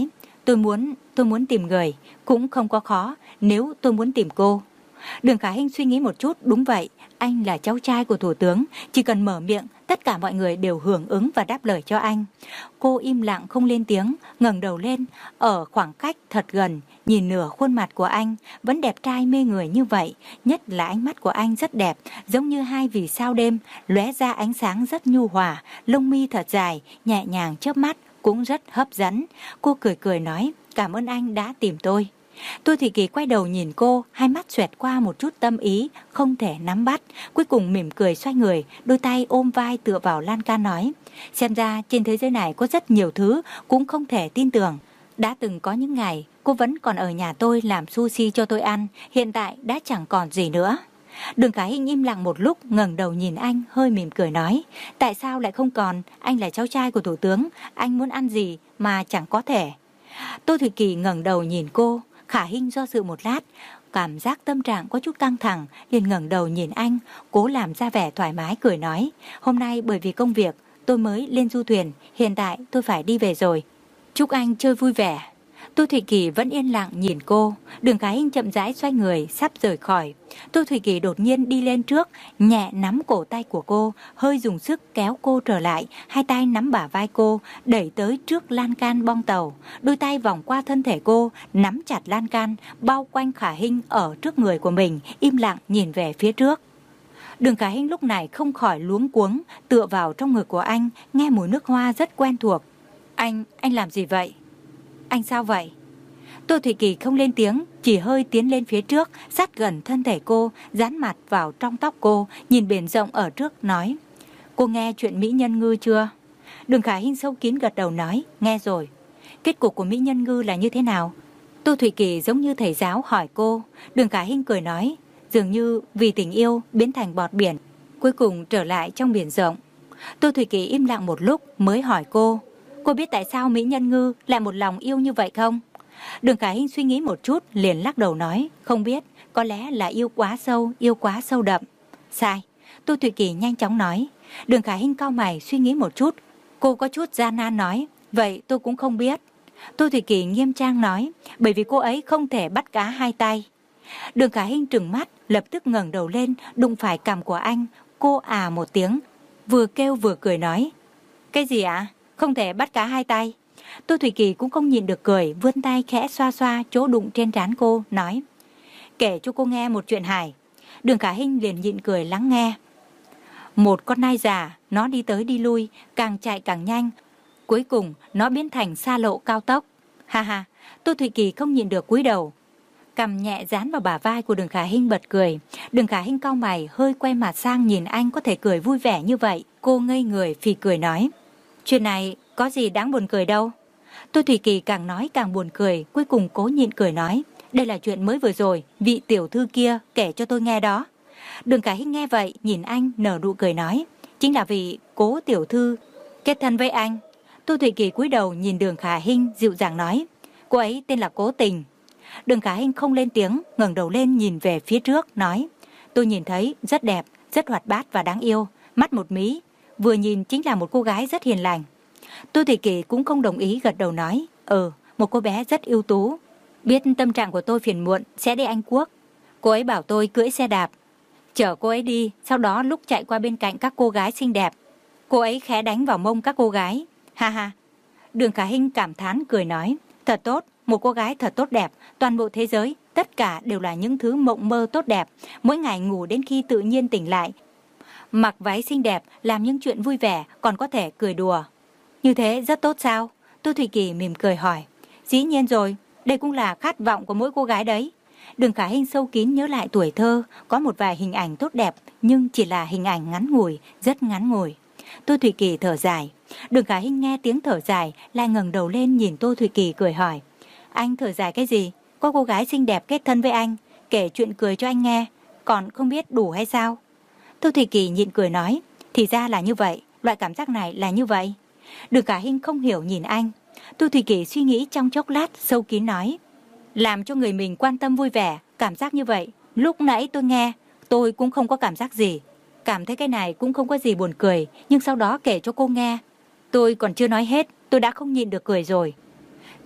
Tôi muốn, tôi muốn tìm người, cũng không có khó nếu tôi muốn tìm cô. Đường Khả Hinh suy nghĩ một chút, đúng vậy, anh là cháu trai của thủ tướng, chỉ cần mở miệng, tất cả mọi người đều hưởng ứng và đáp lời cho anh. Cô im lặng không lên tiếng, ngẩng đầu lên, ở khoảng cách thật gần, nhìn nửa khuôn mặt của anh, vẫn đẹp trai mê người như vậy, nhất là ánh mắt của anh rất đẹp, giống như hai vì sao đêm, lóe ra ánh sáng rất nhu hòa, lông mi thật dài, nhẹ nhàng chớp mắt, cũng rất hấp dẫn. Cô cười cười nói, cảm ơn anh đã tìm tôi. Tô Thủy Kỳ quay đầu nhìn cô, hai mắt xoẹt qua một chút tâm ý, không thể nắm bắt. Cuối cùng mỉm cười xoay người, đôi tay ôm vai tựa vào lan can nói, xem ra trên thế giới này có rất nhiều thứ cũng không thể tin tưởng. Đã từng có những ngày, cô vẫn còn ở nhà tôi làm sushi cho tôi ăn, hiện tại đã chẳng còn gì nữa. Đường Khả Hinh im lặng một lúc, ngẩng đầu nhìn anh, hơi mỉm cười nói, tại sao lại không còn, anh là cháu trai của thủ tướng, anh muốn ăn gì mà chẳng có thể. Tô Thủy Kỳ ngẩng đầu nhìn cô. Khả Hinh do dự một lát, cảm giác tâm trạng có chút căng thẳng, liền ngẩng đầu nhìn anh, cố làm ra vẻ thoải mái cười nói, hôm nay bởi vì công việc, tôi mới lên du thuyền, hiện tại tôi phải đi về rồi. Chúc anh chơi vui vẻ. Tô Thủy Kỳ vẫn yên lặng nhìn cô. Đường Khả Hinh chậm rãi xoay người, sắp rời khỏi. Tô Thủy Kỳ đột nhiên đi lên trước, nhẹ nắm cổ tay của cô, hơi dùng sức kéo cô trở lại, hai tay nắm bả vai cô, đẩy tới trước lan can bong tàu. Đôi tay vòng qua thân thể cô, nắm chặt lan can, bao quanh Khả Hinh ở trước người của mình, im lặng nhìn về phía trước. Đường Khả Hinh lúc này không khỏi luống cuống, tựa vào trong ngực của anh, nghe mùi nước hoa rất quen thuộc. Anh, anh làm gì vậy? Anh sao vậy? Tô Thủy Kỳ không lên tiếng, chỉ hơi tiến lên phía trước, sát gần thân thể cô, dán mặt vào trong tóc cô, nhìn biển rộng ở trước nói, cô nghe chuyện Mỹ Nhân Ngư chưa? Đường Khả Hinh sâu kín gật đầu nói, nghe rồi. Kết cục của Mỹ Nhân Ngư là như thế nào? Tô Thủy Kỳ giống như thầy giáo hỏi cô. Đường Khả Hinh cười nói, dường như vì tình yêu biến thành bọt biển, cuối cùng trở lại trong biển rộng. Tô Thủy Kỳ im lặng một lúc mới hỏi cô, cô biết tại sao Mỹ Nhân Ngư lại một lòng yêu như vậy không? Đường Khả Hinh suy nghĩ một chút, liền lắc đầu nói, không biết, có lẽ là yêu quá sâu, yêu quá sâu đậm. Sai. Tô Thủy Kỳ nhanh chóng nói. Đường Khả Hinh cau mày suy nghĩ một chút, cô có chút gian nan nói, vậy tôi cũng không biết. Tô Thủy Kỳ nghiêm trang nói, bởi vì cô ấy không thể bắt cá hai tay. Đường Khả Hinh trừng mắt, lập tức ngẩng đầu lên, đụng phải cằm của anh, cô à một tiếng, vừa kêu vừa cười nói, cái gì ạ? À? Không thể bắt cá hai tay. Tô Thủy Kỳ cũng không nhịn được cười, vươn tay khẽ xoa xoa chỗ đụng trên trán cô, nói, kể cho cô nghe một chuyện hài. Đường Khả Hinh liền nhịn cười lắng nghe. Một con nai già, nó đi tới đi lui, càng chạy càng nhanh, cuối cùng nó biến thành xa lộ cao tốc. Ha ha. Tô Thủy Kỳ không nhịn được cúi đầu, cằm nhẹ dán vào bả vai của Đường Khả Hinh bật cười. Đường Khả Hinh cau mày, hơi quay mặt sang nhìn anh có thể cười vui vẻ như vậy. Cô ngây người phì cười nói, chuyện này có gì đáng buồn cười đâu. Tô Thủy Kỳ càng nói càng buồn cười, cuối cùng cố nhịn cười nói, đây là chuyện mới vừa rồi vị tiểu thư kia kể cho tôi nghe đó. Đường Khả Hinh nghe vậy nhìn anh nở nụ cười nói, chính là vì Cố tiểu thư kết thân với anh. Tô Thủy Kỳ cúi đầu nhìn Đường Khả Hinh dịu dàng nói, cô ấy tên là Cố Tình. Đường Khả Hinh không lên tiếng, ngẩng đầu lên nhìn về phía trước nói, tôi nhìn thấy rất đẹp, rất hoạt bát và đáng yêu, mắt một mí, vừa nhìn chính là một cô gái rất hiền lành. Tô Thủy Kỳ cũng không đồng ý, gật đầu nói, ừ, một cô bé rất ưu tú, biết tâm trạng của tôi phiền muộn sẽ đi Anh Quốc. Cô ấy bảo tôi cưỡi xe đạp chở cô ấy đi, sau đó lúc chạy qua bên cạnh các cô gái xinh đẹp, cô ấy khẽ đánh vào mông các cô gái. Ha ha. Đường Khả Hinh cảm thán cười nói, thật tốt, một cô gái thật tốt đẹp, toàn bộ thế giới tất cả đều là những thứ mộng mơ tốt đẹp, mỗi ngày ngủ đến khi tự nhiên tỉnh lại, mặc váy xinh đẹp, làm những chuyện vui vẻ, còn có thể cười đùa. Như thế rất tốt sao? Tô Thủy Kỳ mỉm cười hỏi. Dĩ nhiên rồi, đây cũng là khát vọng của mỗi cô gái đấy. Đường Khả Hinh sâu kín nhớ lại tuổi thơ, có một vài hình ảnh tốt đẹp, nhưng chỉ là hình ảnh ngắn ngủi, rất ngắn ngủi. Tô Thủy Kỳ thở dài. Đường Khả Hinh nghe tiếng thở dài, lại ngẩng đầu lên nhìn Tô Thủy Kỳ cười hỏi, anh thở dài cái gì? Có cô gái xinh đẹp kết thân với anh, kể chuyện cười cho anh nghe, còn không biết đủ hay sao? Tô Thủy Kỳ nhịn cười nói, thì ra là như vậy, loại cảm giác này là như vậy. Đường Khả Hinh không hiểu nhìn anh. Tô Thủy Kỳ suy nghĩ trong chốc lát, sâu kín nói, làm cho người mình quan tâm vui vẻ, cảm giác như vậy, lúc nãy tôi nghe, tôi cũng không có cảm giác gì, cảm thấy cái này cũng không có gì buồn cười, nhưng sau đó kể cho cô nghe, tôi còn chưa nói hết, tôi đã không nhịn được cười rồi.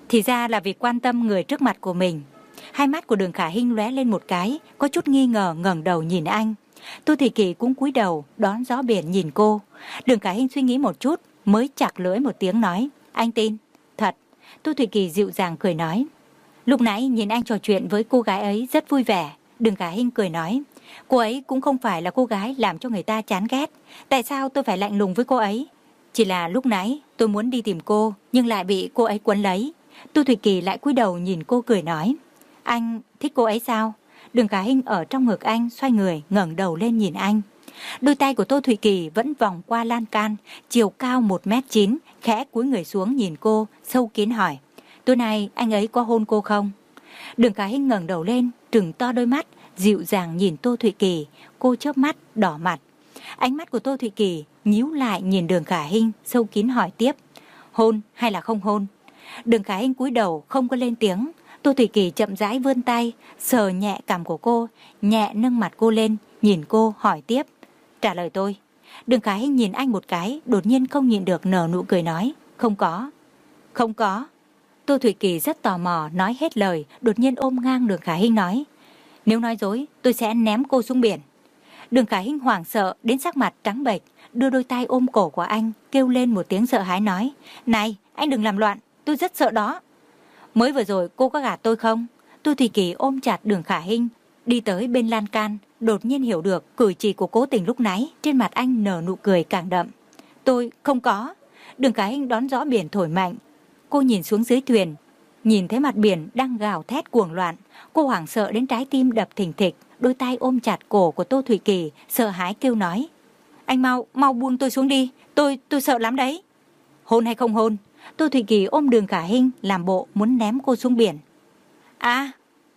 Thì ra là vì quan tâm người trước mặt của mình. Hai mắt của Đường Khả Hinh lóe lên một cái, có chút nghi ngờ ngẩng đầu nhìn anh. Tô Thủy Kỳ cũng cúi đầu đón gió biển nhìn cô. Đường Khả Hinh suy nghĩ một chút mới chặt lưỡi một tiếng nói, anh tin. Thật. Tô Thủy Kỳ dịu dàng cười nói. Lúc nãy nhìn anh trò chuyện với cô gái ấy rất vui vẻ. Đường Khả Hinh cười nói, cô ấy cũng không phải là cô gái làm cho người ta chán ghét. Tại sao tôi phải lạnh lùng với cô ấy? Chỉ là lúc nãy tôi muốn đi tìm cô, nhưng lại bị cô ấy quấn lấy. Tô Thủy Kỳ lại cúi đầu nhìn cô cười nói, anh thích cô ấy sao? Đường Khả Hinh ở trong ngực anh xoay người ngẩng đầu lên nhìn anh. Đôi tay của Tô Thủy Kỳ vẫn vòng qua lan can, chiều cao một mét chín, khẽ cúi người xuống nhìn cô, sâu kín hỏi, tối nay anh ấy có hôn cô không? Đường Khả Hinh ngẩng đầu lên, trừng to đôi mắt, dịu dàng nhìn Tô Thủy Kỳ. Cô chớp mắt, đỏ mặt. Ánh mắt của Tô Thủy Kỳ nhíu lại nhìn Đường Khả Hinh, sâu kín hỏi tiếp, hôn hay là không hôn? Đường Khả Hinh cúi đầu không có lên tiếng. Tô Thủy Kỳ chậm rãi vươn tay, sờ nhẹ cằm của cô, nhẹ nâng mặt cô lên, nhìn cô hỏi tiếp, trả lời tôi. Đường Khả Hinh nhìn anh một cái, đột nhiên không nhịn được nở nụ cười nói, không có. Không có. Tô Thủy Kỳ rất tò mò nói hết lời, đột nhiên ôm ngang Đường Khả Hinh nói, nếu nói dối tôi sẽ ném cô xuống biển. Đường Khả Hinh hoảng sợ đến sắc mặt trắng bệch, đưa đôi tay ôm cổ của anh, kêu lên một tiếng sợ hãi nói, này anh đừng làm loạn, tôi rất sợ đó. Mới vừa rồi cô có gạt tôi không? Tô Thủy Kỳ ôm chặt Đường Khả Hinh, đi tới bên lan can, đột nhiên hiểu được cử chỉ của cố tình lúc nãy, trên mặt anh nở nụ cười càng đậm. Tôi không có. Đường Khả Hinh đón gió biển thổi mạnh. Cô nhìn xuống dưới thuyền, nhìn thấy mặt biển đang gào thét cuồng loạn. Cô hoảng sợ đến trái tim đập thình thịch, đôi tay ôm chặt cổ của Tô Thủy Kỳ, sợ hãi kêu nói, anh mau, mau buông tôi xuống đi, tôi, tôi sợ lắm đấy. Hôn hay không hôn? Tô Thủy Kỳ ôm Đường Khả Hinh làm bộ muốn ném cô xuống biển. À!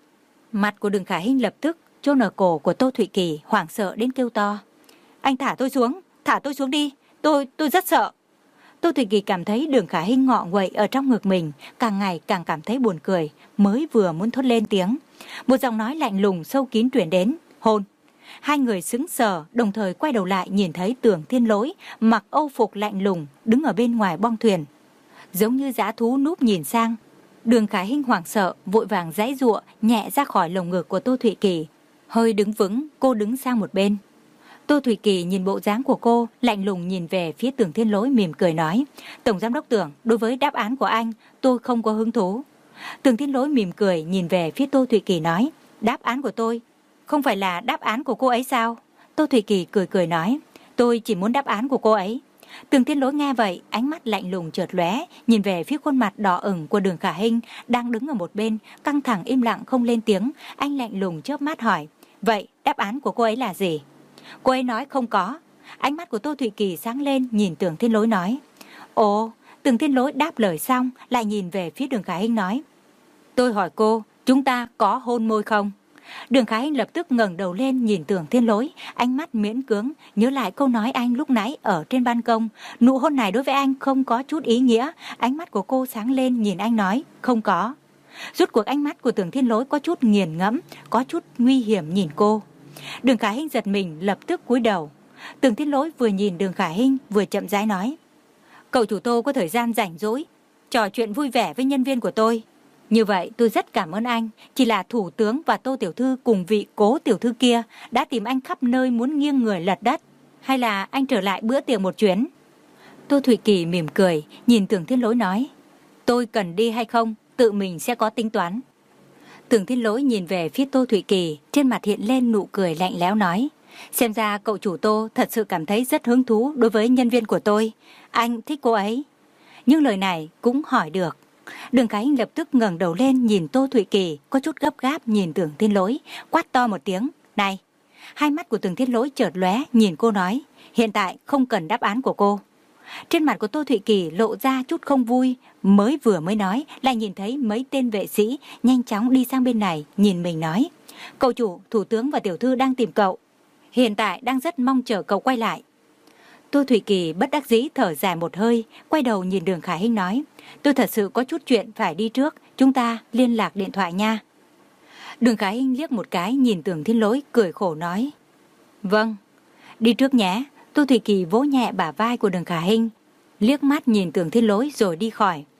Mặt của Đường Khả Hinh lập tức chôn ở cổ của Tô Thủy Kỳ, hoảng sợ đến kêu to, anh thả tôi xuống, thả tôi xuống đi, tôi, tôi rất sợ. Tô Thủy Kỳ cảm thấy Đường Khả Hinh ngọ nguậy ở trong ngực mình, càng ngày càng cảm thấy buồn cười, mới vừa muốn thốt lên tiếng, một giọng nói lạnh lùng sâu kín truyền đến, hôn. Hai người sững sờ, đồng thời quay đầu lại nhìn thấy Tưởng Thiên Lỗi mặc âu phục lạnh lùng đứng ở bên ngoài bong thuyền, giống như dã thú núp nhìn sang. Đường Khả Hinh hoảng sợ, vội vàng giãy giụa nhẹ ra khỏi lồng ngực của Tô Thủy Kỳ, hơi đứng vững, cô đứng sang một bên. Tô Thủy Kỳ nhìn bộ dáng của cô, lạnh lùng nhìn về phía Tưởng Thiên Lỗi mỉm cười nói, Tổng giám đốc Tưởng, đối với đáp án của anh, tôi không có hứng thú. Tưởng Thiên Lỗi mỉm cười nhìn về phía Tô Thủy Kỳ nói, đáp án của tôi không phải là đáp án của cô ấy sao? Tô Thủy Kỳ cười cười nói, tôi chỉ muốn đáp án của cô ấy. Tưởng Thiên Lỗi nghe vậy, ánh mắt lạnh lùng chợt lóe, nhìn về phía khuôn mặt đỏ ửng của Đường Khả Hinh đang đứng ở một bên, căng thẳng im lặng không lên tiếng. Anh lạnh lùng chớp mắt hỏi, vậy đáp án của cô ấy là gì? Cô ấy nói không có. Ánh mắt của Tô Thủy Kỳ sáng lên nhìn Tưởng Thiên Lỗi nói, ồ. Tưởng Thiên Lỗi đáp lời xong lại nhìn về phía Đường Khả Hinh nói, tôi hỏi cô, chúng ta có hôn môi không? Đường Khả Hinh lập tức ngẩng đầu lên nhìn Tưởng Thiên Lỗi, ánh mắt miễn cưỡng nhớ lại câu nói anh lúc nãy ở trên ban công, nụ hôn này đối với anh không có chút ý nghĩa. Ánh mắt của cô sáng lên nhìn anh nói, không có. Rốt cuộc ánh mắt của Tưởng Thiên Lỗi có chút nghiền ngẫm, có chút nguy hiểm nhìn cô. Đường Khả Hinh giật mình lập tức cúi đầu. Tưởng Thiên Lỗi vừa nhìn Đường Khả Hinh vừa chậm rãi nói, cậu chủ Tô có thời gian rảnh rỗi trò chuyện vui vẻ với nhân viên của tôi. Như vậy tôi rất cảm ơn anh, chỉ là thủ tướng và Tô tiểu thư cùng vị Cố tiểu thư kia đã tìm anh khắp nơi muốn nghiêng người lật đất, hay là anh trở lại bữa tiệc một chuyến? Tô Thủy Kỳ mỉm cười nhìn Tưởng Thiên Lỗi nói, tôi cần đi hay không tự mình sẽ có tính toán. Tưởng Thiên Lỗi nhìn về phía Tô Thủy Kỳ, trên mặt hiện lên nụ cười lạnh lẽo nói, xem ra cậu chủ Tô thật sự cảm thấy rất hứng thú đối với nhân viên của tôi, anh thích cô ấy. Nhưng lời này cũng hỏi được. Đường Khả Hinh lập tức ngẩng đầu lên nhìn Tô Thủy Kỳ, có chút gấp gáp nhìn Tưởng Thiên Lỗi, quát to một tiếng, này. Hai mắt của Tưởng Thiên Lỗi chợt lóe nhìn cô nói, hiện tại không cần đáp án của cô. Trên mặt của Tô Thủy Kỳ lộ ra chút không vui, mới vừa mới nói lại nhìn thấy mấy tên vệ sĩ nhanh chóng đi sang bên này nhìn mình nói, cậu chủ, thủ tướng và tiểu thư đang tìm cậu, hiện tại đang rất mong chờ cậu quay lại. Tô Thủy Kỳ bất đắc dĩ thở dài một hơi, quay đầu nhìn Đường Khả Hinh nói, tôi thật sự có chút chuyện phải đi trước, chúng ta liên lạc điện thoại nha. Đường Khả Hinh liếc một cái nhìn Tưởng Thiên Lỗi cười khổ nói, vâng, đi trước nhé. Tô Thủy Kỳ vỗ nhẹ bả vai của Đường Khả Hinh, liếc mắt nhìn Tưởng Thiên Lỗi rồi đi khỏi.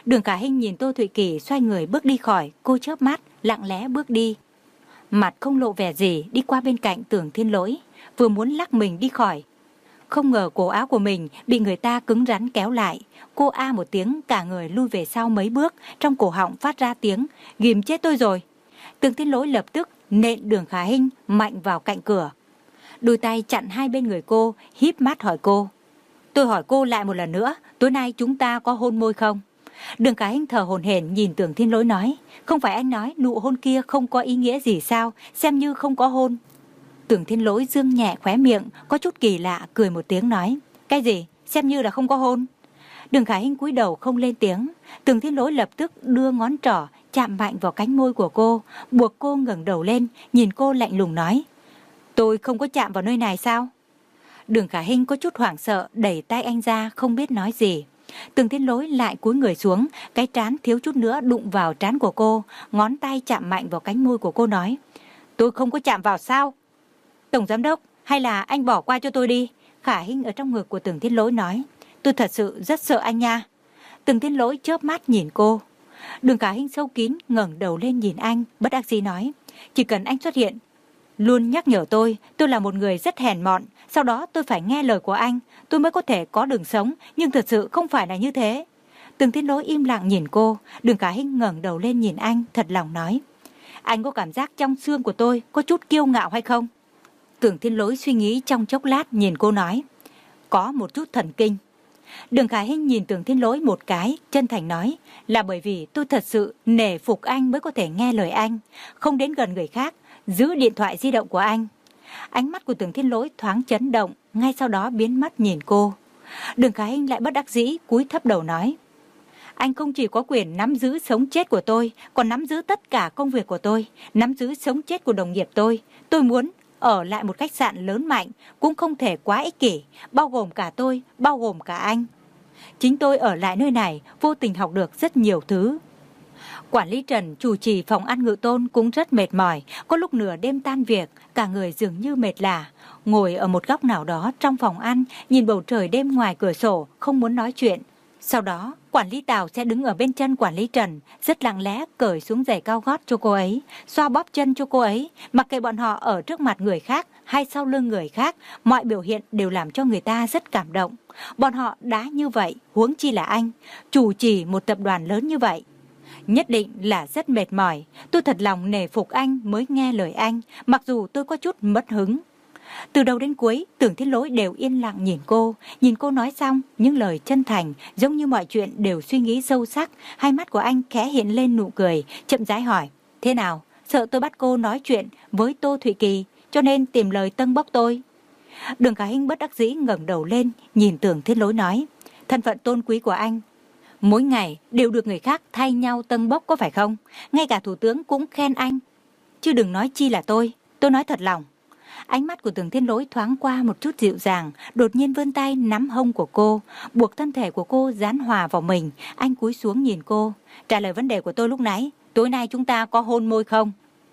Đường Khả Hinh nhìn Tô Thụy Kỳ xoay người bước đi khỏi, cô chớp mắt, lặng lẽ bước đi. Mặt không lộ vẻ gì, đi qua bên cạnh Tưởng Thiên Lỗi, vừa muốn lắc mình đi khỏi. Không ngờ cổ áo của mình bị người ta cứng rắn kéo lại. Cô a một tiếng, cả người lui về sau mấy bước, trong cổ họng phát ra tiếng, ghim chết tôi rồi. Tưởng Thiên Lỗi lập tức nện Đường Khả Hinh mạnh vào cạnh cửa. Đôi tay chặn hai bên người cô, híp mắt hỏi cô. Tôi hỏi cô lại một lần nữa, tối nay chúng ta có hôn môi không? Đường Khả Hinh thở hổn hển nhìn Tưởng Thiên Lỗi nói, không phải anh nói nụ hôn kia không có ý nghĩa gì sao, xem như không có hôn. Tưởng Thiên Lỗi dương nhẹ khóe miệng, có chút kỳ lạ, cười một tiếng nói, cái gì, xem như là không có hôn. Đường Khả Hinh cúi đầu không lên tiếng. Tưởng Thiên Lỗi lập tức đưa ngón trỏ chạm mạnh vào cánh môi của cô, buộc cô ngẩng đầu lên, nhìn cô lạnh lùng nói, tôi không có chạm vào nơi này sao? Đường Khả Hinh có chút hoảng sợ, đẩy tay anh ra, không biết nói gì. Tưởng Thiên Lỗi lại cúi người xuống, cái trán thiếu chút nữa đụng vào trán của cô, ngón tay chạm mạnh vào cánh môi của cô nói, tôi không có chạm vào sao? Tổng giám đốc, hay là anh bỏ qua cho tôi đi? Khả Hinh ở trong ngực của Tưởng Thiên Lỗi nói, tôi thật sự rất sợ anh nha. Tưởng Thiên Lỗi chớp mắt nhìn cô. Đường Khả Hinh sâu kín ngẩng đầu lên nhìn anh, bất đắc dĩ nói, chỉ cần anh xuất hiện, luôn nhắc nhở tôi, tôi là một người rất hèn mọn, sau đó tôi phải nghe lời của anh, tôi mới có thể có đường sống, nhưng thật sự không phải là như thế. Tưởng Thiên Lỗi im lặng nhìn cô. Đường Khả Hinh ngẩng đầu lên nhìn anh, thật lòng nói, anh có cảm giác trong xương của tôi có chút kiêu ngạo hay không? Tưởng Thiên Lỗi suy nghĩ trong chốc lát nhìn cô nói, có một chút thần kinh. Đường Khả Hinh nhìn Tưởng Thiên Lỗi một cái, chân thành nói, là bởi vì tôi thật sự nể phục anh mới có thể nghe lời anh, không đến gần người khác, giữ điện thoại di động của anh. Ánh mắt của Tưởng Thiên Lỗi thoáng chấn động, ngay sau đó biến mất nhìn cô. Đường Khả Hinh lại bất đắc dĩ cúi thấp đầu nói, anh không chỉ có quyền nắm giữ sống chết của tôi, còn nắm giữ tất cả công việc của tôi, nắm giữ sống chết của đồng nghiệp tôi. Tôi muốn ở lại một khách sạn lớn mạnh, cũng không thể quá ích kỷ, bao gồm cả tôi, bao gồm cả anh. Chính tôi ở lại nơi này, vô tình học được rất nhiều thứ. Quản lý Trần chủ trì phòng ăn Ngự Tôn cũng rất mệt mỏi, có lúc nửa đêm tan việc, cả người dường như mệt lả, ngồi ở một góc nào đó trong phòng ăn, nhìn bầu trời đêm ngoài cửa sổ, không muốn nói chuyện. Sau đó, quản lý Tào sẽ đứng ở bên chân quản lý Trần, rất lặng lẽ cởi xuống giày cao gót cho cô ấy, xoa bóp chân cho cô ấy, mặc kệ bọn họ ở trước mặt người khác hay sau lưng người khác, mọi biểu hiện đều làm cho người ta rất cảm động. Bọn họ đã như vậy, huống chi là anh, chủ trì một tập đoàn lớn như vậy. Nhất định là rất mệt mỏi, tôi thật lòng nể phục anh mới nghe lời anh, mặc dù tôi có chút mất hứng. Từ đầu đến cuối, Tưởng Thiên Lỗi đều yên lặng nhìn cô, nhìn cô nói xong, những lời chân thành, giống như mọi chuyện đều suy nghĩ sâu sắc, hai mắt của anh khẽ hiện lên nụ cười, chậm rãi hỏi, thế nào, sợ tôi bắt cô nói chuyện với Tô Thụy Kỳ, cho nên tìm lời tâng bốc tôi. Đường Khả Hinh bất đắc dĩ ngẩng đầu lên, nhìn Tưởng Thiên Lỗi nói, thân phận tôn quý của anh, mỗi ngày đều được người khác thay nhau tâng bốc có phải không? Ngay cả thủ tướng cũng khen anh, chứ đừng nói chi là tôi, tôi nói thật lòng. Ánh mắt của Tưởng Thiên Lỗi thoáng qua một chút dịu dàng, đột nhiên vươn tay nắm hông của cô, buộc thân thể của cô dán hòa vào mình. Anh cúi xuống nhìn cô, trả lời vấn đề của tôi lúc nãy, tối nay chúng ta có hôn môi không?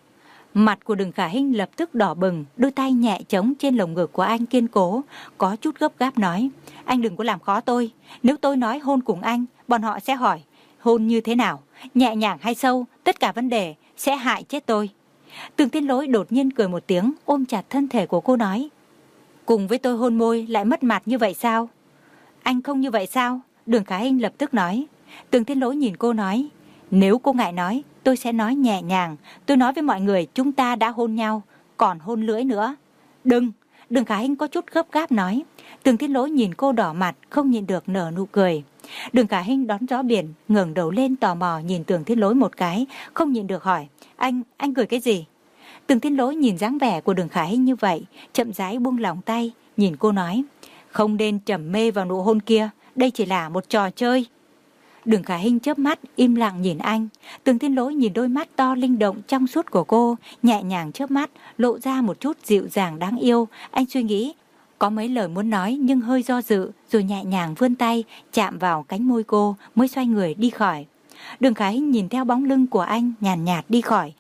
Mặt của Đường Khả Hinh lập tức đỏ bừng, đôi tay nhẹ trống trên lồng ngực của anh kiên cố, có chút gấp gáp nói, anh đừng có làm khó tôi, nếu tôi nói hôn cùng anh, bọn họ sẽ hỏi, hôn như thế nào, nhẹ nhàng hay sâu, tất cả vấn đề sẽ hại chết tôi. Tưởng Thiên Lỗi đột nhiên cười một tiếng, ôm chặt thân thể của cô nói, cùng với tôi hôn môi lại mất mặt như vậy sao? Anh không như vậy sao? Đường Khả Hinh lập tức nói. Tưởng Thiên Lỗi nhìn cô nói, nếu cô ngại nói, tôi sẽ nói nhẹ nhàng, tôi nói với mọi người chúng ta đã hôn nhau, còn hôn lưỡi nữa. Đừng, Đường Khả Hinh có chút gấp gáp nói. Tưởng Thiên Lỗi nhìn cô đỏ mặt, không nhịn được nở nụ cười. Đường Khả Hinh đón gió biển, ngẩng đầu lên tò mò nhìn Tưởng Thiên Lỗi một cái, không nhịn được hỏi, anh, anh cười cái gì? Tưởng Thiên Lỗi nhìn dáng vẻ của Đường Khả Hinh như vậy, chậm rãi buông lỏng tay, nhìn cô nói, không nên trầm mê vào nụ hôn kia, đây chỉ là một trò chơi. Đường Khả Hinh chớp mắt, im lặng nhìn anh. Tưởng Thiên Lỗi nhìn đôi mắt to linh động trong suốt của cô, nhẹ nhàng chớp mắt, lộ ra một chút dịu dàng đáng yêu. Anh suy nghĩ, có mấy lời muốn nói nhưng hơi do dự, rồi nhẹ nhàng vươn tay, chạm vào cánh môi cô, mới xoay người đi khỏi. Đường Khả Hinh nhìn theo bóng lưng của anh, nhàn nhạt đi khỏi.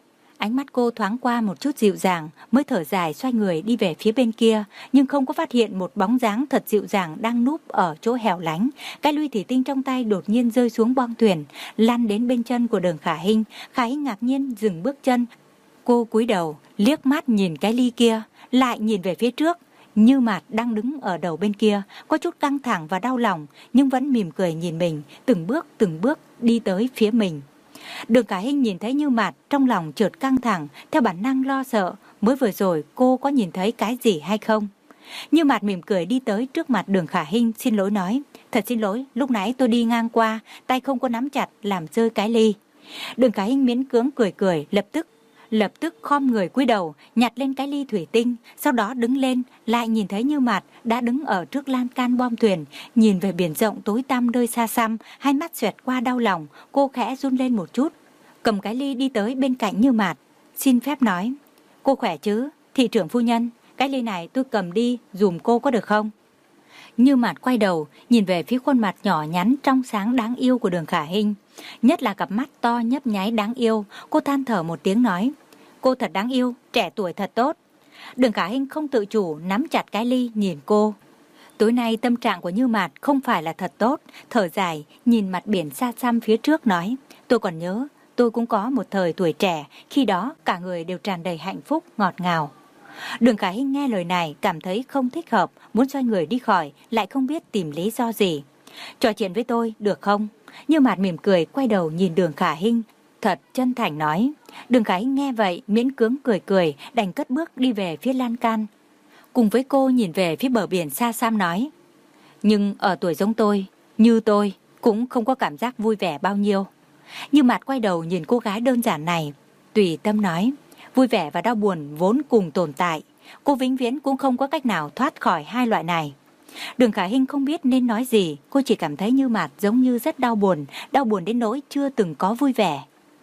Ánh mắt cô thoáng qua một chút dịu dàng, mới thở dài xoay người đi về phía bên kia, nhưng không có phát hiện một bóng dáng thật dịu dàng đang núp ở chỗ hẻo lánh. Cái ly thủy tinh trong tay đột nhiên rơi xuống boong thuyền, lăn đến bên chân của Đường Khả Hinh. Khả Hinh ngạc nhiên dừng bước chân. Cô cúi đầu, liếc mắt nhìn cái ly kia, lại nhìn về phía trước. Như Mạt đang đứng ở đầu bên kia, có chút căng thẳng và đau lòng, nhưng vẫn mỉm cười nhìn mình, từng bước từng bước đi tới phía mình. Đường Khả Hinh nhìn thấy Như Mạt, trong lòng chợt căng thẳng, theo bản năng lo sợ, mới vừa rồi cô có nhìn thấy cái gì hay không? Như Mạt mỉm cười đi tới trước mặt Đường Khả Hinh, xin lỗi nói, thật xin lỗi, lúc nãy tôi đi ngang qua, tay không có nắm chặt, làm rơi cái ly. Đường Khả Hinh miễn cưỡng cười cười, lập tức lập tức khom người cúi đầu, nhặt lên cái ly thủy tinh, sau đó đứng lên, lại nhìn thấy Như Mạt đã đứng ở trước lan can bom thuyền, nhìn về biển rộng tối tăm nơi xa xăm, hai mắt xoẹt qua đau lòng, cô khẽ run lên một chút, cầm cái ly đi tới bên cạnh Như Mạt, xin phép nói, cô khỏe chứ, thị trưởng phu nhân, cái ly này tôi cầm đi dùm cô có được không? Như Mạt quay đầu, nhìn về phía khuôn mặt nhỏ nhắn trong sáng đáng yêu của Đường Khả Hinh, nhất là cặp mắt to nhấp nháy đáng yêu, cô than thở một tiếng nói, cô thật đáng yêu, trẻ tuổi thật tốt. Đường Khả Hinh không tự chủ nắm chặt cái ly nhìn cô. Tối nay tâm trạng của Như Mạt không phải là thật tốt, thở dài, nhìn mặt biển xa xăm phía trước nói, tôi còn nhớ, tôi cũng có một thời tuổi trẻ, khi đó cả người đều tràn đầy hạnh phúc, ngọt ngào. Đường Khả Hinh nghe lời này cảm thấy không thích hợp, muốn xoay người đi khỏi, lại không biết tìm lý do gì. Trò chuyện với tôi được không? Như Mạt mỉm cười quay đầu nhìn Đường Khả Hinh, thật chân thành nói. Đường Khả Hinh nghe vậy miễn cưỡng cười cười, đành cất bước đi về phía lan can. Cùng với cô nhìn về phía bờ biển xa xăm nói, nhưng ở tuổi giống tôi, như tôi, cũng không có cảm giác vui vẻ bao nhiêu. Như Mạt quay đầu nhìn cô gái đơn giản này, tùy tâm nói, vui vẻ và đau buồn vốn cùng tồn tại, cô vĩnh viễn cũng không có cách nào thoát khỏi hai loại này. Đường Khả Hinh không biết nên nói gì, cô chỉ cảm thấy Như Mạt giống như rất đau buồn, đau buồn đến nỗi chưa từng có vui vẻ.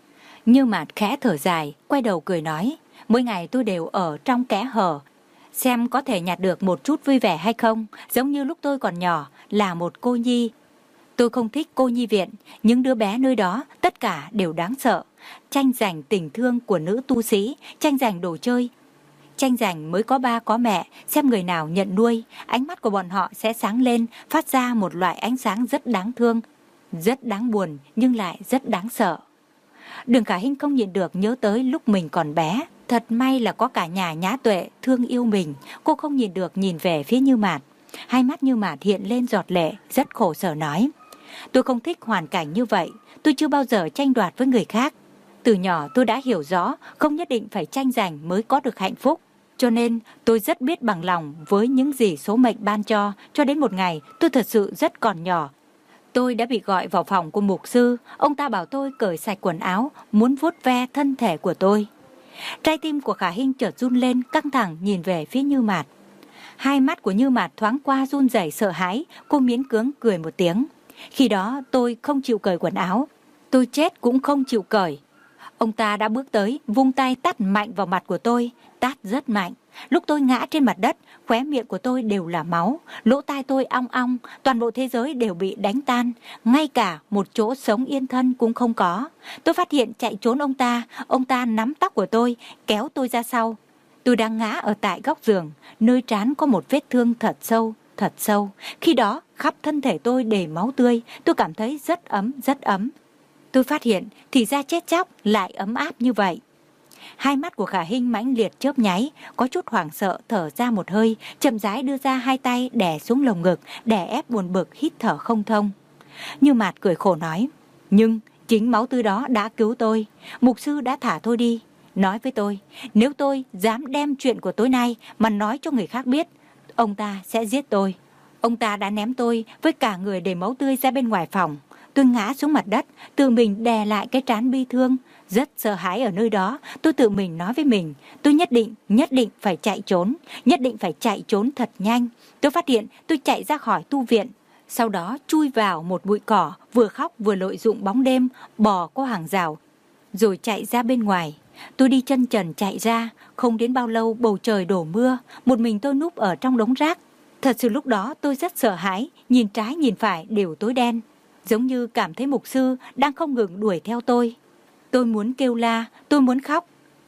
Như Mạt khẽ thở dài, quay đầu cười nói, mỗi ngày tôi đều ở trong kẽ hở, xem có thể nhặt được một chút vui vẻ hay không, giống như lúc tôi còn nhỏ, là một cô nhi. Tôi không thích cô nhi viện, những đứa bé nơi đó tất cả đều đáng sợ, tranh giành tình thương của nữ tu sĩ, tranh giành đồ chơi, tranh giành mới có ba có mẹ, xem người nào nhận nuôi, ánh mắt của bọn họ sẽ sáng lên, phát ra một loại ánh sáng rất đáng thương, rất đáng buồn nhưng lại rất đáng sợ. Đường Khả Hinh không nhịn được nhớ tới lúc mình còn bé, thật may là có cả nhà Nhã Tuệ thương yêu mình, cô không nhịn được nhìn về phía Như Mạt. Hai mắt Như Mạt hiện lên giọt lệ, rất khổ sở nói, tôi không thích hoàn cảnh như vậy, tôi chưa bao giờ tranh đoạt với người khác. Từ nhỏ tôi đã hiểu rõ, không nhất định phải tranh giành mới có được hạnh phúc. Cho nên tôi rất biết bằng lòng với những gì số mệnh ban cho, cho đến một ngày tôi thật sự rất còn nhỏ. Tôi đã bị gọi vào phòng của mục sư, ông ta bảo tôi cởi sạch quần áo, muốn vuốt ve thân thể của tôi. Trái tim của Khả Hinh chợt run lên, căng thẳng nhìn về phía Như Mạt. Hai mắt của Như Mạt thoáng qua run rẩy sợ hãi, cô miễn cưỡng cười một tiếng. Khi đó tôi không chịu cởi quần áo, tôi chết cũng không chịu cởi. Ông ta đã bước tới, vung tay tát mạnh vào mặt của tôi, tát rất mạnh. Lúc tôi ngã trên mặt đất, khóe miệng của tôi đều là máu, lỗ tai tôi ong ong, toàn bộ thế giới đều bị đánh tan, ngay cả một chỗ sống yên thân cũng không có. Tôi phát hiện chạy trốn ông ta, ông ta nắm tóc của tôi, kéo tôi ra sau. Tôi đang ngã ở tại góc giường, nơi trán có một vết thương thật sâu, thật sâu. Khi đó, khắp thân thể tôi đầy máu tươi, tôi cảm thấy rất ấm, rất ấm. Tôi phát hiện thì ra chết chóc lại ấm áp như vậy. Hai mắt của Khả Hinh mãnh liệt chớp nháy, có chút hoảng sợ thở ra một hơi, chậm rãi đưa ra hai tay đè xuống lồng ngực, đè ép buồn bực hít thở không thông. Như Mạt cười khổ nói, nhưng chính máu tươi đó đã cứu tôi, mục sư đã thả tôi đi, nói với tôi, nếu tôi dám đem chuyện của tối nay mà nói cho người khác biết, ông ta sẽ giết tôi. Ông ta đã ném tôi với cả người đầy máu tươi ra bên ngoài phòng. Tôi ngã xuống mặt đất, tự mình đè lại cái trán bi thương, rất sợ hãi ở nơi đó. Tôi tự mình nói với mình, tôi nhất định, nhất định phải chạy trốn, nhất định phải chạy trốn thật nhanh. Tôi phát hiện tôi chạy ra khỏi tu viện, sau đó chui vào một bụi cỏ, vừa khóc vừa lợi dụng bóng đêm, bò qua hàng rào, rồi chạy ra bên ngoài. Tôi đi chân trần chạy ra, không đến bao lâu bầu trời đổ mưa, một mình tôi núp ở trong đống rác. Thật sự lúc đó tôi rất sợ hãi, nhìn trái nhìn phải đều tối đen, giống như cảm thấy mục sư đang không ngừng đuổi theo tôi. Tôi muốn kêu la, tôi muốn khóc,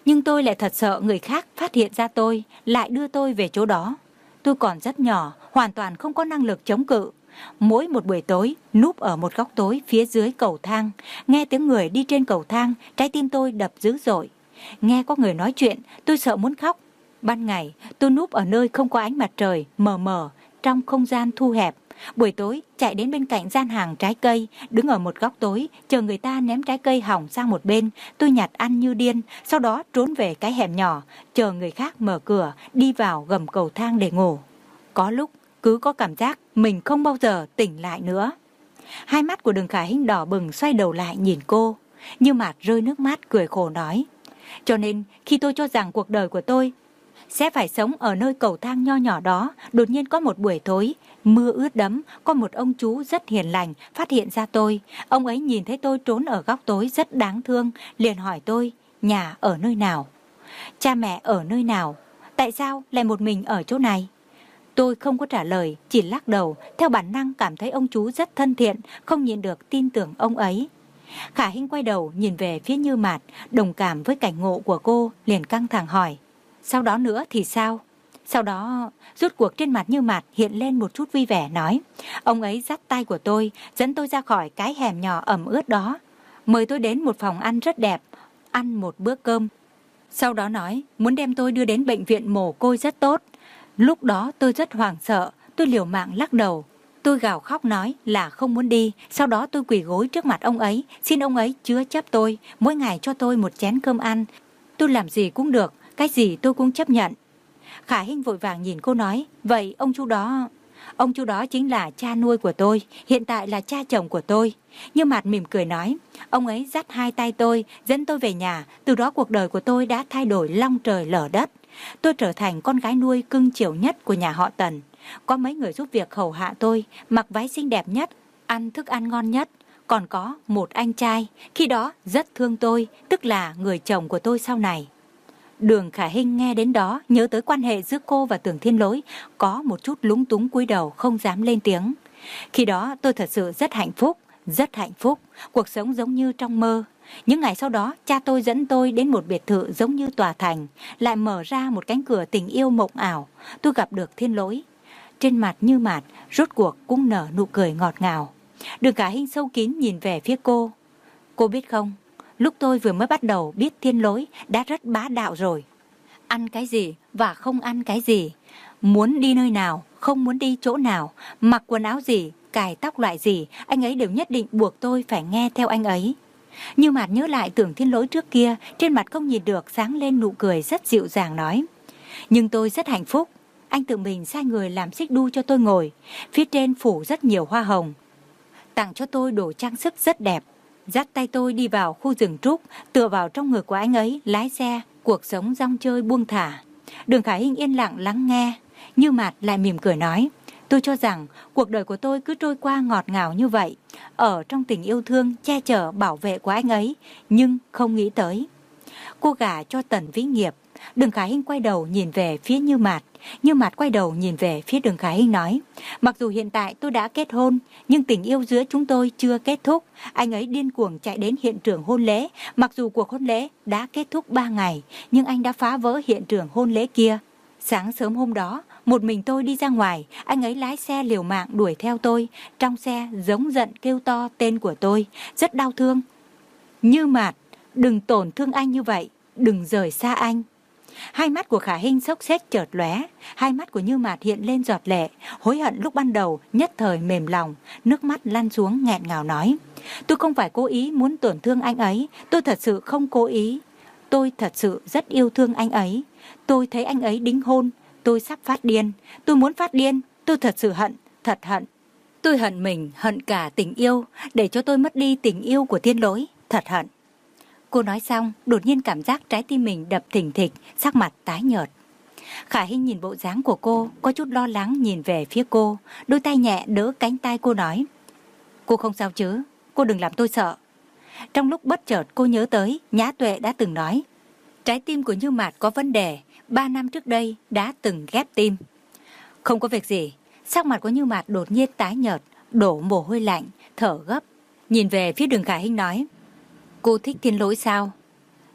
Nhưng tôi lại thật sợ người khác phát hiện ra tôi, lại đưa tôi về chỗ đó. Tôi còn rất nhỏ, hoàn toàn không có năng lực chống cự. Mỗi một buổi tối, núp ở một góc tối phía dưới cầu thang, nghe tiếng người đi trên cầu thang, trái tim tôi đập dữ dội. Nghe có người nói chuyện, tôi sợ muốn khóc. Ban ngày, tôi núp ở nơi không có ánh mặt trời, mờ mờ, trong không gian thu hẹp. Buổi tối, chạy đến bên cạnh gian hàng trái cây, đứng ở một góc tối, chờ người ta ném trái cây hỏng sang một bên. Tôi nhặt ăn như điên, sau đó trốn về cái hẻm nhỏ, chờ người khác mở cửa, đi vào gầm cầu thang để ngủ. Có lúc, cứ có cảm giác mình không bao giờ tỉnh lại nữa. Hai mắt của Đường Khải Hinh đỏ bừng, xoay đầu lại nhìn cô. Như Mạt rơi nước mắt cười khổ nói. Cho nên, khi tôi cho rằng cuộc đời của tôi sẽ phải sống ở nơi cầu thang nho nhỏ đó, đột nhiên có một buổi tối, mưa ướt đẫm, có một ông chú rất hiền lành phát hiện ra tôi. Ông ấy nhìn thấy tôi trốn ở góc tối rất đáng thương, liền hỏi tôi, nhà ở nơi nào? Cha mẹ ở nơi nào? Tại sao lại một mình ở chỗ này? Tôi không có trả lời, chỉ lắc đầu, theo bản năng cảm thấy ông chú rất thân thiện, không nhịn được tin tưởng ông ấy. Khả Hinh quay đầu nhìn về phía Như Mạt, đồng cảm với cảnh ngộ của cô, liền căng thẳng hỏi. Sau đó nữa thì sao? Sau đó, rút cuộc trên mặt Như Mạt hiện lên một chút vui vẻ nói. Ông ấy dắt tay của tôi, dẫn tôi ra khỏi cái hẻm nhỏ ẩm ướt đó. Mời tôi đến một phòng ăn rất đẹp, ăn một bữa cơm. Sau đó nói, muốn đem tôi đưa đến bệnh viện mồ côi rất tốt. Lúc đó tôi rất hoảng sợ, tôi liều mạng lắc đầu. Tôi gào khóc nói là không muốn đi. Sau đó tôi quỳ gối trước mặt ông ấy, xin ông ấy chứa chấp tôi, mỗi ngày cho tôi một chén cơm ăn. Tôi làm gì cũng được, cái gì tôi cũng chấp nhận. Khả Hinh vội vàng nhìn cô nói, vậy ông chú đó... Ông chú đó chính là cha nuôi của tôi, hiện tại là cha chồng của tôi. Như Mạt mỉm cười nói, ông ấy dắt hai tay tôi, dẫn tôi về nhà, từ đó cuộc đời của tôi đã thay đổi long trời lở đất. Tôi trở thành con gái nuôi cưng chiều nhất của nhà họ Tần. Có mấy người giúp việc hầu hạ tôi, mặc váy xinh đẹp nhất, ăn thức ăn ngon nhất. Còn có một anh trai, khi đó rất thương tôi, tức là người chồng của tôi sau này. Đường Khả Hinh nghe đến đó, nhớ tới quan hệ giữa cô và Tưởng Thiên Lỗi, có một chút lúng túng cúi đầu không dám lên tiếng. Khi đó tôi thật sự rất hạnh phúc, rất hạnh phúc, cuộc sống giống như trong mơ. Những ngày sau đó, cha tôi dẫn tôi đến một biệt thự giống như tòa thành, lại mở ra một cánh cửa tình yêu mộng ảo. Tôi gặp được Thiên Lỗi. Trên mặt Như Mạt, rốt cuộc cũng nở nụ cười ngọt ngào. Đường Khả Hinh sâu kín nhìn về phía cô. Cô biết không, lúc tôi vừa mới bắt đầu biết Thiên Lỗi đã rất bá đạo rồi. Ăn cái gì và không ăn cái gì, muốn đi nơi nào, không muốn đi chỗ nào, mặc quần áo gì, cài tóc loại gì, anh ấy đều nhất định buộc tôi phải nghe theo anh ấy. Như Mạt nhớ lại Tưởng Thiên Lỗi trước kia, trên mặt không nhìn được sáng lên nụ cười rất dịu dàng nói. Nhưng tôi rất hạnh phúc, anh tự mình sai người làm xích đu cho tôi ngồi, phía trên phủ rất nhiều hoa hồng, tặng cho tôi đồ trang sức rất đẹp, dắt tay tôi đi vào khu rừng trúc, tựa vào trong ngực của anh ấy, lái xe, cuộc sống rong chơi buông thả. Đường Khả Hinh yên lặng lắng nghe, Như Mạt lại mỉm cười nói, tôi cho rằng cuộc đời của tôi cứ trôi qua ngọt ngào như vậy, ở trong tình yêu thương, che chở, bảo vệ của anh ấy, nhưng không nghĩ tới. Cô gả cho Tần Vĩ Nghiệp. Đường Khả Hinh quay đầu nhìn về phía Như Mạt, Như Mạt quay đầu nhìn về phía Đường Khả Hinh nói, mặc dù hiện tại tôi đã kết hôn, nhưng tình yêu giữa chúng tôi chưa kết thúc. Anh ấy điên cuồng chạy đến hiện trường hôn lễ, mặc dù cuộc hôn lễ đã kết thúc ba ngày, nhưng anh đã phá vỡ hiện trường hôn lễ kia. Sáng sớm hôm đó, một mình tôi đi ra ngoài, anh ấy lái xe liều mạng đuổi theo tôi, trong xe giống giận kêu to tên của tôi, rất đau thương. Như Mạt, đừng tổn thương anh như vậy, đừng rời xa anh. Hai mắt của Khả Hinh xốc xếch chợt lóe, hai mắt của Như Mạt hiện lên giọt lệ, hối hận lúc ban đầu, nhất thời mềm lòng, nước mắt lăn xuống nghẹn ngào nói. Tôi không phải cố ý muốn tổn thương anh ấy, tôi thật sự không cố ý. Tôi thật sự rất yêu thương anh ấy. Tôi thấy anh ấy đính hôn, tôi sắp phát điên, tôi muốn phát điên, tôi thật sự hận, thật hận. Tôi hận mình, hận cả tình yêu, để cho tôi mất đi tình yêu của Thiên Lỗi, thật hận. Cô nói xong, đột nhiên cảm giác trái tim mình đập thình thịch, sắc mặt tái nhợt. Khả Hinh nhìn bộ dáng của cô, có chút lo lắng nhìn về phía cô, đôi tay nhẹ đỡ cánh tay cô nói. Cô không sao chứ, cô đừng làm tôi sợ. Trong lúc bất chợt cô nhớ tới, Nhã Tuệ đã từng nói, trái tim của Như Mạt có vấn đề, ba năm trước đây đã từng ghép tim. Không có việc gì. Sắc mặt của Như Mạt đột nhiên tái nhợt, đổ mồ hôi lạnh, thở gấp, nhìn về phía Đường Khả Hinh nói. Cô thích Thiên Lỗi sao?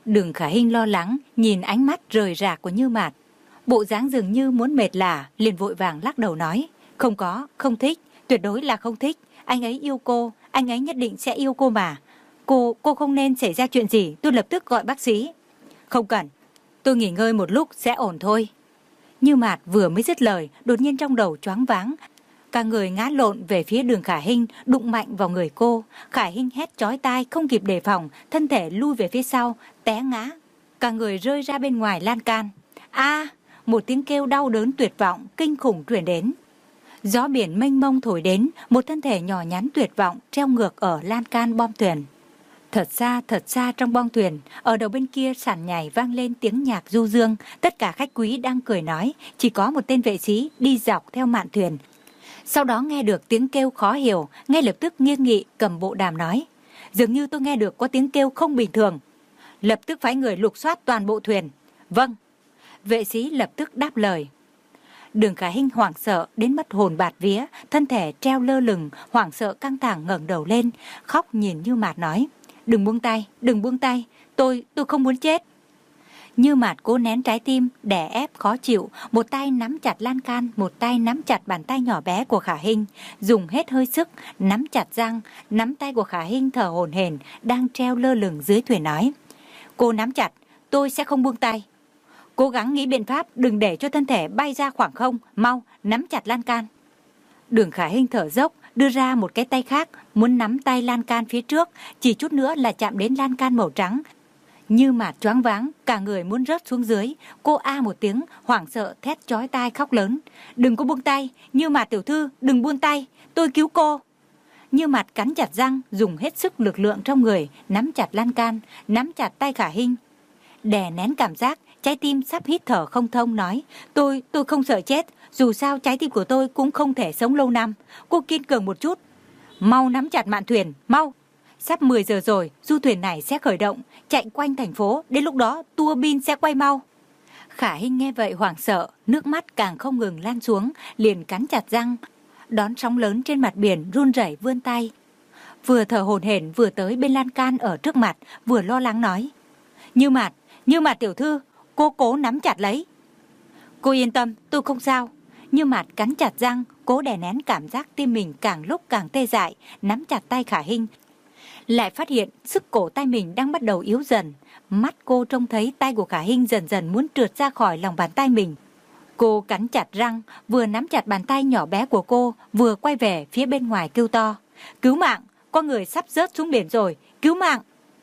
Đường Khả Hinh lo lắng nhìn ánh mắt rời rạc của Như Mạt, bộ dáng dường như muốn mệt lả, liền vội vàng lắc đầu nói: Không có, không thích, tuyệt đối là không thích. Anh ấy yêu cô, anh ấy nhất định sẽ yêu cô mà. Cô, cô không nên xảy ra chuyện gì, tôi lập tức gọi bác sĩ. Không cần, tôi nghỉ ngơi một lúc sẽ ổn thôi. Như Mạt vừa mới dứt lời, đột nhiên trong đầu choáng váng, cả người ngã lộn về phía Đường Khả Hinh, đụng mạnh vào người cô. Khả Hinh hét chói tai, không kịp đề phòng, thân thể lui về phía sau, té ngã, cả người rơi ra bên ngoài lan can. A! Một tiếng kêu đau đớn tuyệt vọng, kinh khủng truyền đến. Gió biển mênh mông thổi đến, một thân thể nhỏ nhắn tuyệt vọng treo ngược ở lan can bom thuyền. Thật xa, thật xa trong bong thuyền, ở đầu bên kia sàn nhảy vang lên tiếng nhạc du dương, tất cả khách quý đang cười nói, chỉ có một tên vệ sĩ đi dọc theo mạn thuyền. Sau đó nghe được tiếng kêu khó hiểu, ngay lập tức nghiêng nghị cầm bộ đàm nói: Dường như tôi nghe được có tiếng kêu không bình thường. Lập tức phái người lục soát toàn bộ thuyền. Vâng. Vệ sĩ lập tức đáp lời. Đường Khả Hinh hoảng sợ đến mất hồn bạt vía, thân thể treo lơ lửng, hoảng sợ căng thẳng ngẩng đầu lên, khóc nhìn Như Mạt nói: Đừng buông tay, đừng buông tay, tôi, tôi không muốn chết. Như Mạt cố nén trái tim, đè ép khó chịu, một tay nắm chặt lan can, một tay nắm chặt bàn tay nhỏ bé của Khả Hinh, dùng hết hơi sức, nắm chặt răng, nắm tay của Khả Hinh thở hổn hển, đang treo lơ lửng dưới thuyền nói: Cô nắm chặt, tôi sẽ không buông tay. Cố gắng nghĩ biện pháp, đừng để cho thân thể bay ra khoảng không, mau, nắm chặt lan can. Đường Khả Hinh thở dốc, đưa ra một cái tay khác, muốn nắm tay lan can phía trước, chỉ chút nữa là chạm đến lan can màu trắng. Như Mạt choáng váng, cả người muốn rớt xuống dưới, cô a một tiếng, hoảng sợ thét chói tai khóc lớn: Đừng có buông tay, Như Mạt tiểu thư, đừng buông tay, tôi cứu cô. Như Mạt cắn chặt răng, dùng hết sức lực lượng trong người, nắm chặt lan can, nắm chặt tay Khả Hinh, đè nén cảm giác, trái tim sắp hít thở không thông nói: Tôi, tôi không sợ chết, dù sao trái tim của tôi cũng không thể sống lâu năm. Cô kiên cường một chút, mau nắm chặt mạn thuyền, mau. Sắp mười giờ rồi, du thuyền này sẽ khởi động, chạy quanh thành phố, đến lúc đó tua bin sẽ quay mau. Khả Hinh nghe vậy hoảng sợ, nước mắt càng không ngừng lan xuống, liền cắn chặt răng, đón sóng lớn trên mặt biển, run rẩy vươn tay. Vừa thở hổn hển vừa tới bên lan can ở trước mặt, vừa lo lắng nói: Như Mạt, Như Mạt tiểu thư, cô cố nắm chặt lấy. Cô yên tâm, tôi không sao. Như Mạt cắn chặt răng, cố đè nén cảm giác tim mình càng lúc càng tê dại, nắm chặt tay Khả Hinh. Lại phát hiện sức cổ tay mình đang bắt đầu yếu dần. Mắt cô trông thấy tay của Khả Hinh dần dần muốn trượt ra khỏi lòng bàn tay mình. Cô cắn chặt răng, vừa nắm chặt bàn tay nhỏ bé của cô, vừa quay về phía bên ngoài kêu to: Cứu mạng, có người sắp rớt xuống biển rồi, cứu mạng.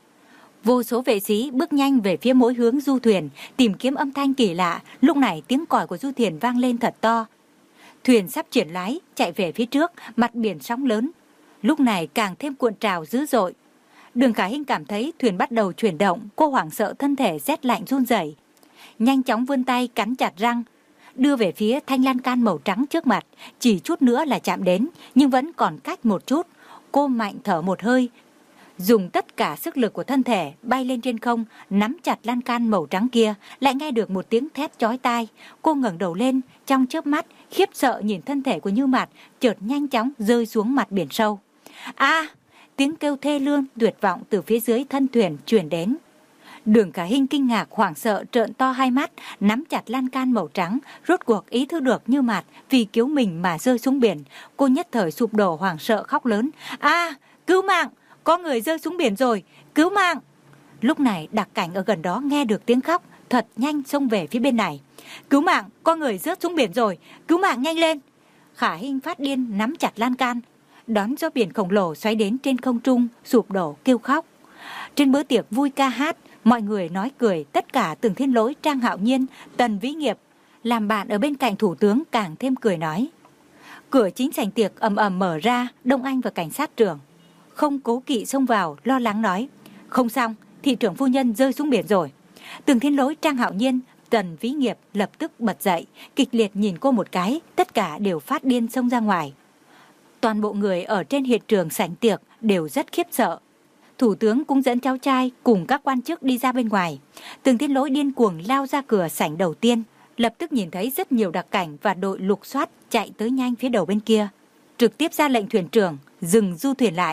Vô số vệ sĩ bước nhanh về phía mỗi hướng du thuyền, tìm kiếm âm thanh kỳ lạ. Lúc này tiếng còi của du thuyền vang lên thật to. Thuyền sắp chuyển lái, chạy về phía trước, mặt biển sóng lớn. Lúc này càng thêm cuộn trào dữ dội. Đường Khả Hinh cảm thấy thuyền bắt đầu chuyển động, cô hoảng sợ thân thể rét lạnh run rẩy, nhanh chóng vươn tay cắn chặt răng, đưa về phía thanh lan can màu trắng trước mặt. Chỉ chút nữa là chạm đến, nhưng vẫn còn cách một chút. Cô mạnh thở một hơi, dùng tất cả sức lực của thân thể bay lên trên không, nắm chặt lan can màu trắng kia. Lại nghe được một tiếng thét chói tai. Cô ngẩng đầu lên, trong chớp mắt khiếp sợ nhìn thân thể của Như Mạt chợt nhanh chóng rơi xuống mặt biển sâu. A! Tiếng kêu thê lương tuyệt vọng từ phía dưới thân thuyền truyền đến. Đường Khả Hinh kinh ngạc hoảng sợ trợn to hai mắt, nắm chặt lan can màu trắng, rốt cuộc ý thức được Như Mạt vì cứu mình mà rơi xuống biển. Cô nhất thời sụp đổ hoảng sợ khóc lớn: A! Cứu mạng! Có người rơi xuống biển rồi, cứu mạng! Lúc này đặc cảnh ở gần đó nghe được tiếng khóc, thật nhanh xông về phía bên này. Cứu mạng! Có người rớt xuống biển rồi, cứu mạng nhanh lên! Khả Hinh phát điên nắm chặt lan can, đón gió biển khổng lồ xoáy đến trên không trung, sụp đổ kêu khóc. Trên bữa tiệc vui ca hát, mọi người nói cười, tất cả Tưởng Thiên Lỗi, Trang Hạo Nhiên, Tần Vĩ Nghiệp làm bạn ở bên cạnh thủ tướng càng thêm cười nói. Cửa chính sảnh tiệc ầm ầm mở ra, Đông Anh và cảnh sát trưởng không cố kỵ xông vào, lo lắng nói: Không xong, thị trưởng phu nhân rơi xuống biển rồi. Tưởng Thiên Lỗi, Trang Hạo Nhiên, Tần Vĩ Nghiệp lập tức bật dậy, kịch liệt nhìn cô một cái, tất cả đều phát điên xông ra ngoài. Toàn bộ người ở trên hiện trường sảnh tiệc đều rất khiếp sợ. Thủ tướng cũng dẫn cháu trai cùng các quan chức đi ra bên ngoài. Tưởng Thiên Lỗi điên cuồng lao ra cửa sảnh đầu tiên, lập tức nhìn thấy rất nhiều đặc cảnh và đội lục soát chạy tới nhanh phía đầu bên kia, trực tiếp ra lệnh thuyền trưởng dừng du thuyền lại,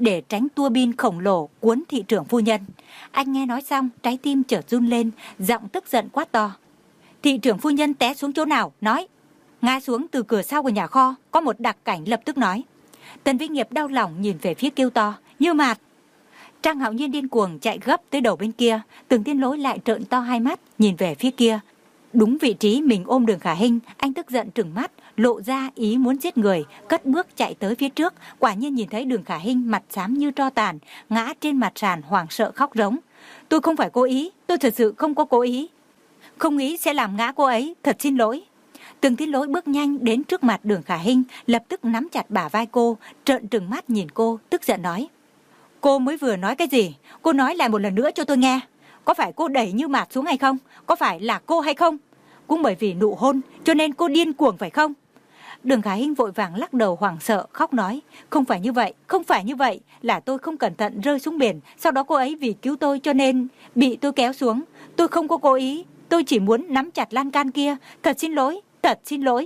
để tránh tua bin khổng lồ cuốn thị trưởng phu nhân. Anh nghe nói xong, trái tim chợt run lên, giọng tức giận quát to. Thị trưởng phu nhân té xuống chỗ nào? Nói. Ngã xuống từ cửa sau của nhà kho, có một đặc cảnh lập tức nói. Tần Vĩnh Nghiệp đau lòng nhìn về phía kêu to, Như Mạt. Trang Hạo Nhiên điên cuồng chạy gấp tới đầu bên kia, Tưởng Thiên Lỗi lại trợn to hai mắt, nhìn về phía kia. Đúng vị trí mình ôm Đường Khả Hinh, anh tức giận trừng mắt, lộ ra ý muốn giết người, cất bước chạy tới phía trước, quả nhiên nhìn thấy Đường Khả Hinh mặt xám như tro tàn, ngã trên mặt sàn hoảng sợ khóc rống. Tôi không phải cố ý, tôi thật sự không có cố ý. Không nghĩ sẽ làm ngã cô ấy, thật xin lỗi. Tưởng Thiên Lỗi bước nhanh đến trước mặt Đường Khả Hinh, lập tức nắm chặt bả vai cô, trợn trừng mắt nhìn cô, tức giận nói. Cô mới vừa nói cái gì? Cô nói lại một lần nữa cho tôi nghe. Có phải cô đẩy Như Mạt xuống hay không? Có phải là cô hay không? Cũng bởi vì nụ hôn cho nên cô điên cuồng phải không? Đường Khả Hinh vội vàng lắc đầu hoảng sợ khóc nói. Không phải như vậy, không phải như vậy. Là tôi không cẩn thận rơi xuống biển. Sau đó cô ấy vì cứu tôi cho nên bị tôi kéo xuống. Tôi không có cố ý. Tôi chỉ muốn nắm chặt lan can kia. Thật xin lỗi, thật xin lỗi.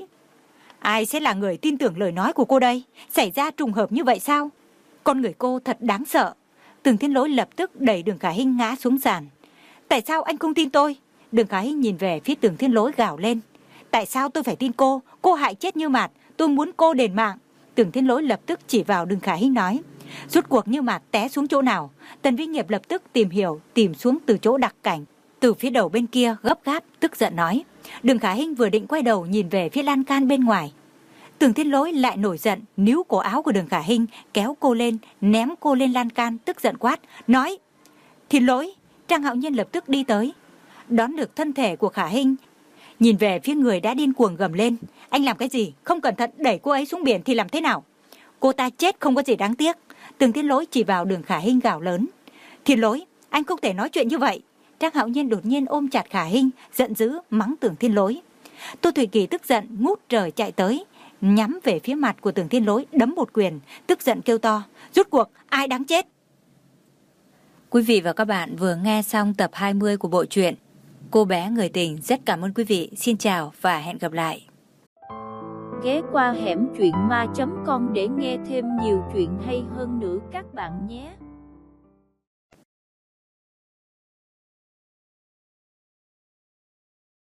Ai sẽ là người tin tưởng lời nói của cô đây? Xảy ra trùng hợp như vậy sao? Con người cô thật đáng sợ. Tưởng Thiên Lỗi lập tức đẩy Đường Khả Hinh ngã xuống sàn. Tại sao anh không tin tôi? Đường Khả Hinh nhìn về phía Tưởng Thiên Lỗi gào lên. Tại sao tôi phải tin cô? Cô hại chết Như Mạt, tôi muốn cô đền mạng. Tưởng Thiên Lỗi lập tức chỉ vào Đường Khả Hinh nói. Rốt cuộc Như Mạt té xuống chỗ nào? Tần Vĩnh Nghiệp lập tức tìm hiểu, tìm xuống từ chỗ đặc cảnh. Từ phía đầu bên kia gấp gáp, tức giận nói. Đường Khả Hinh vừa định quay đầu nhìn về phía lan can bên ngoài. Tưởng Thiên Lỗi lại nổi giận, níu cổ áo của Đường Khả Hinh, kéo cô lên, ném cô lên lan can, tức giận quát, nói. Thiên Lỗi. Trang Hạo Nhiên lập tức đi tới, đón được thân thể của Khả Hinh, nhìn về phía người đã điên cuồng gầm lên. Anh làm cái gì? Không cẩn thận đẩy cô ấy xuống biển thì làm thế nào? Cô ta chết không có gì đáng tiếc. Tưởng Thiên Lỗi chỉ vào Đường Khả Hinh gào lớn. Thiên Lỗi, anh không thể nói chuyện như vậy. Trang Hạo Nhiên đột nhiên ôm chặt Khả Hinh, giận dữ mắng Tưởng Thiên Lỗi. Tô Thủy Kỳ tức giận ngút trời chạy tới, nhắm về phía mặt của Tưởng Thiên Lỗi đấm một quyền, tức giận kêu to. Rốt cuộc ai đáng chết? Quý vị và các bạn vừa nghe xong tập hai mươi của bộ truyện Cô bé người tình. Rất cảm ơn quý vị. Xin chào và hẹn gặp lại. Ghé qua hẻm truyện ma chấm com để nghe thêm nhiều chuyện hay hơn nữa các bạn nhé.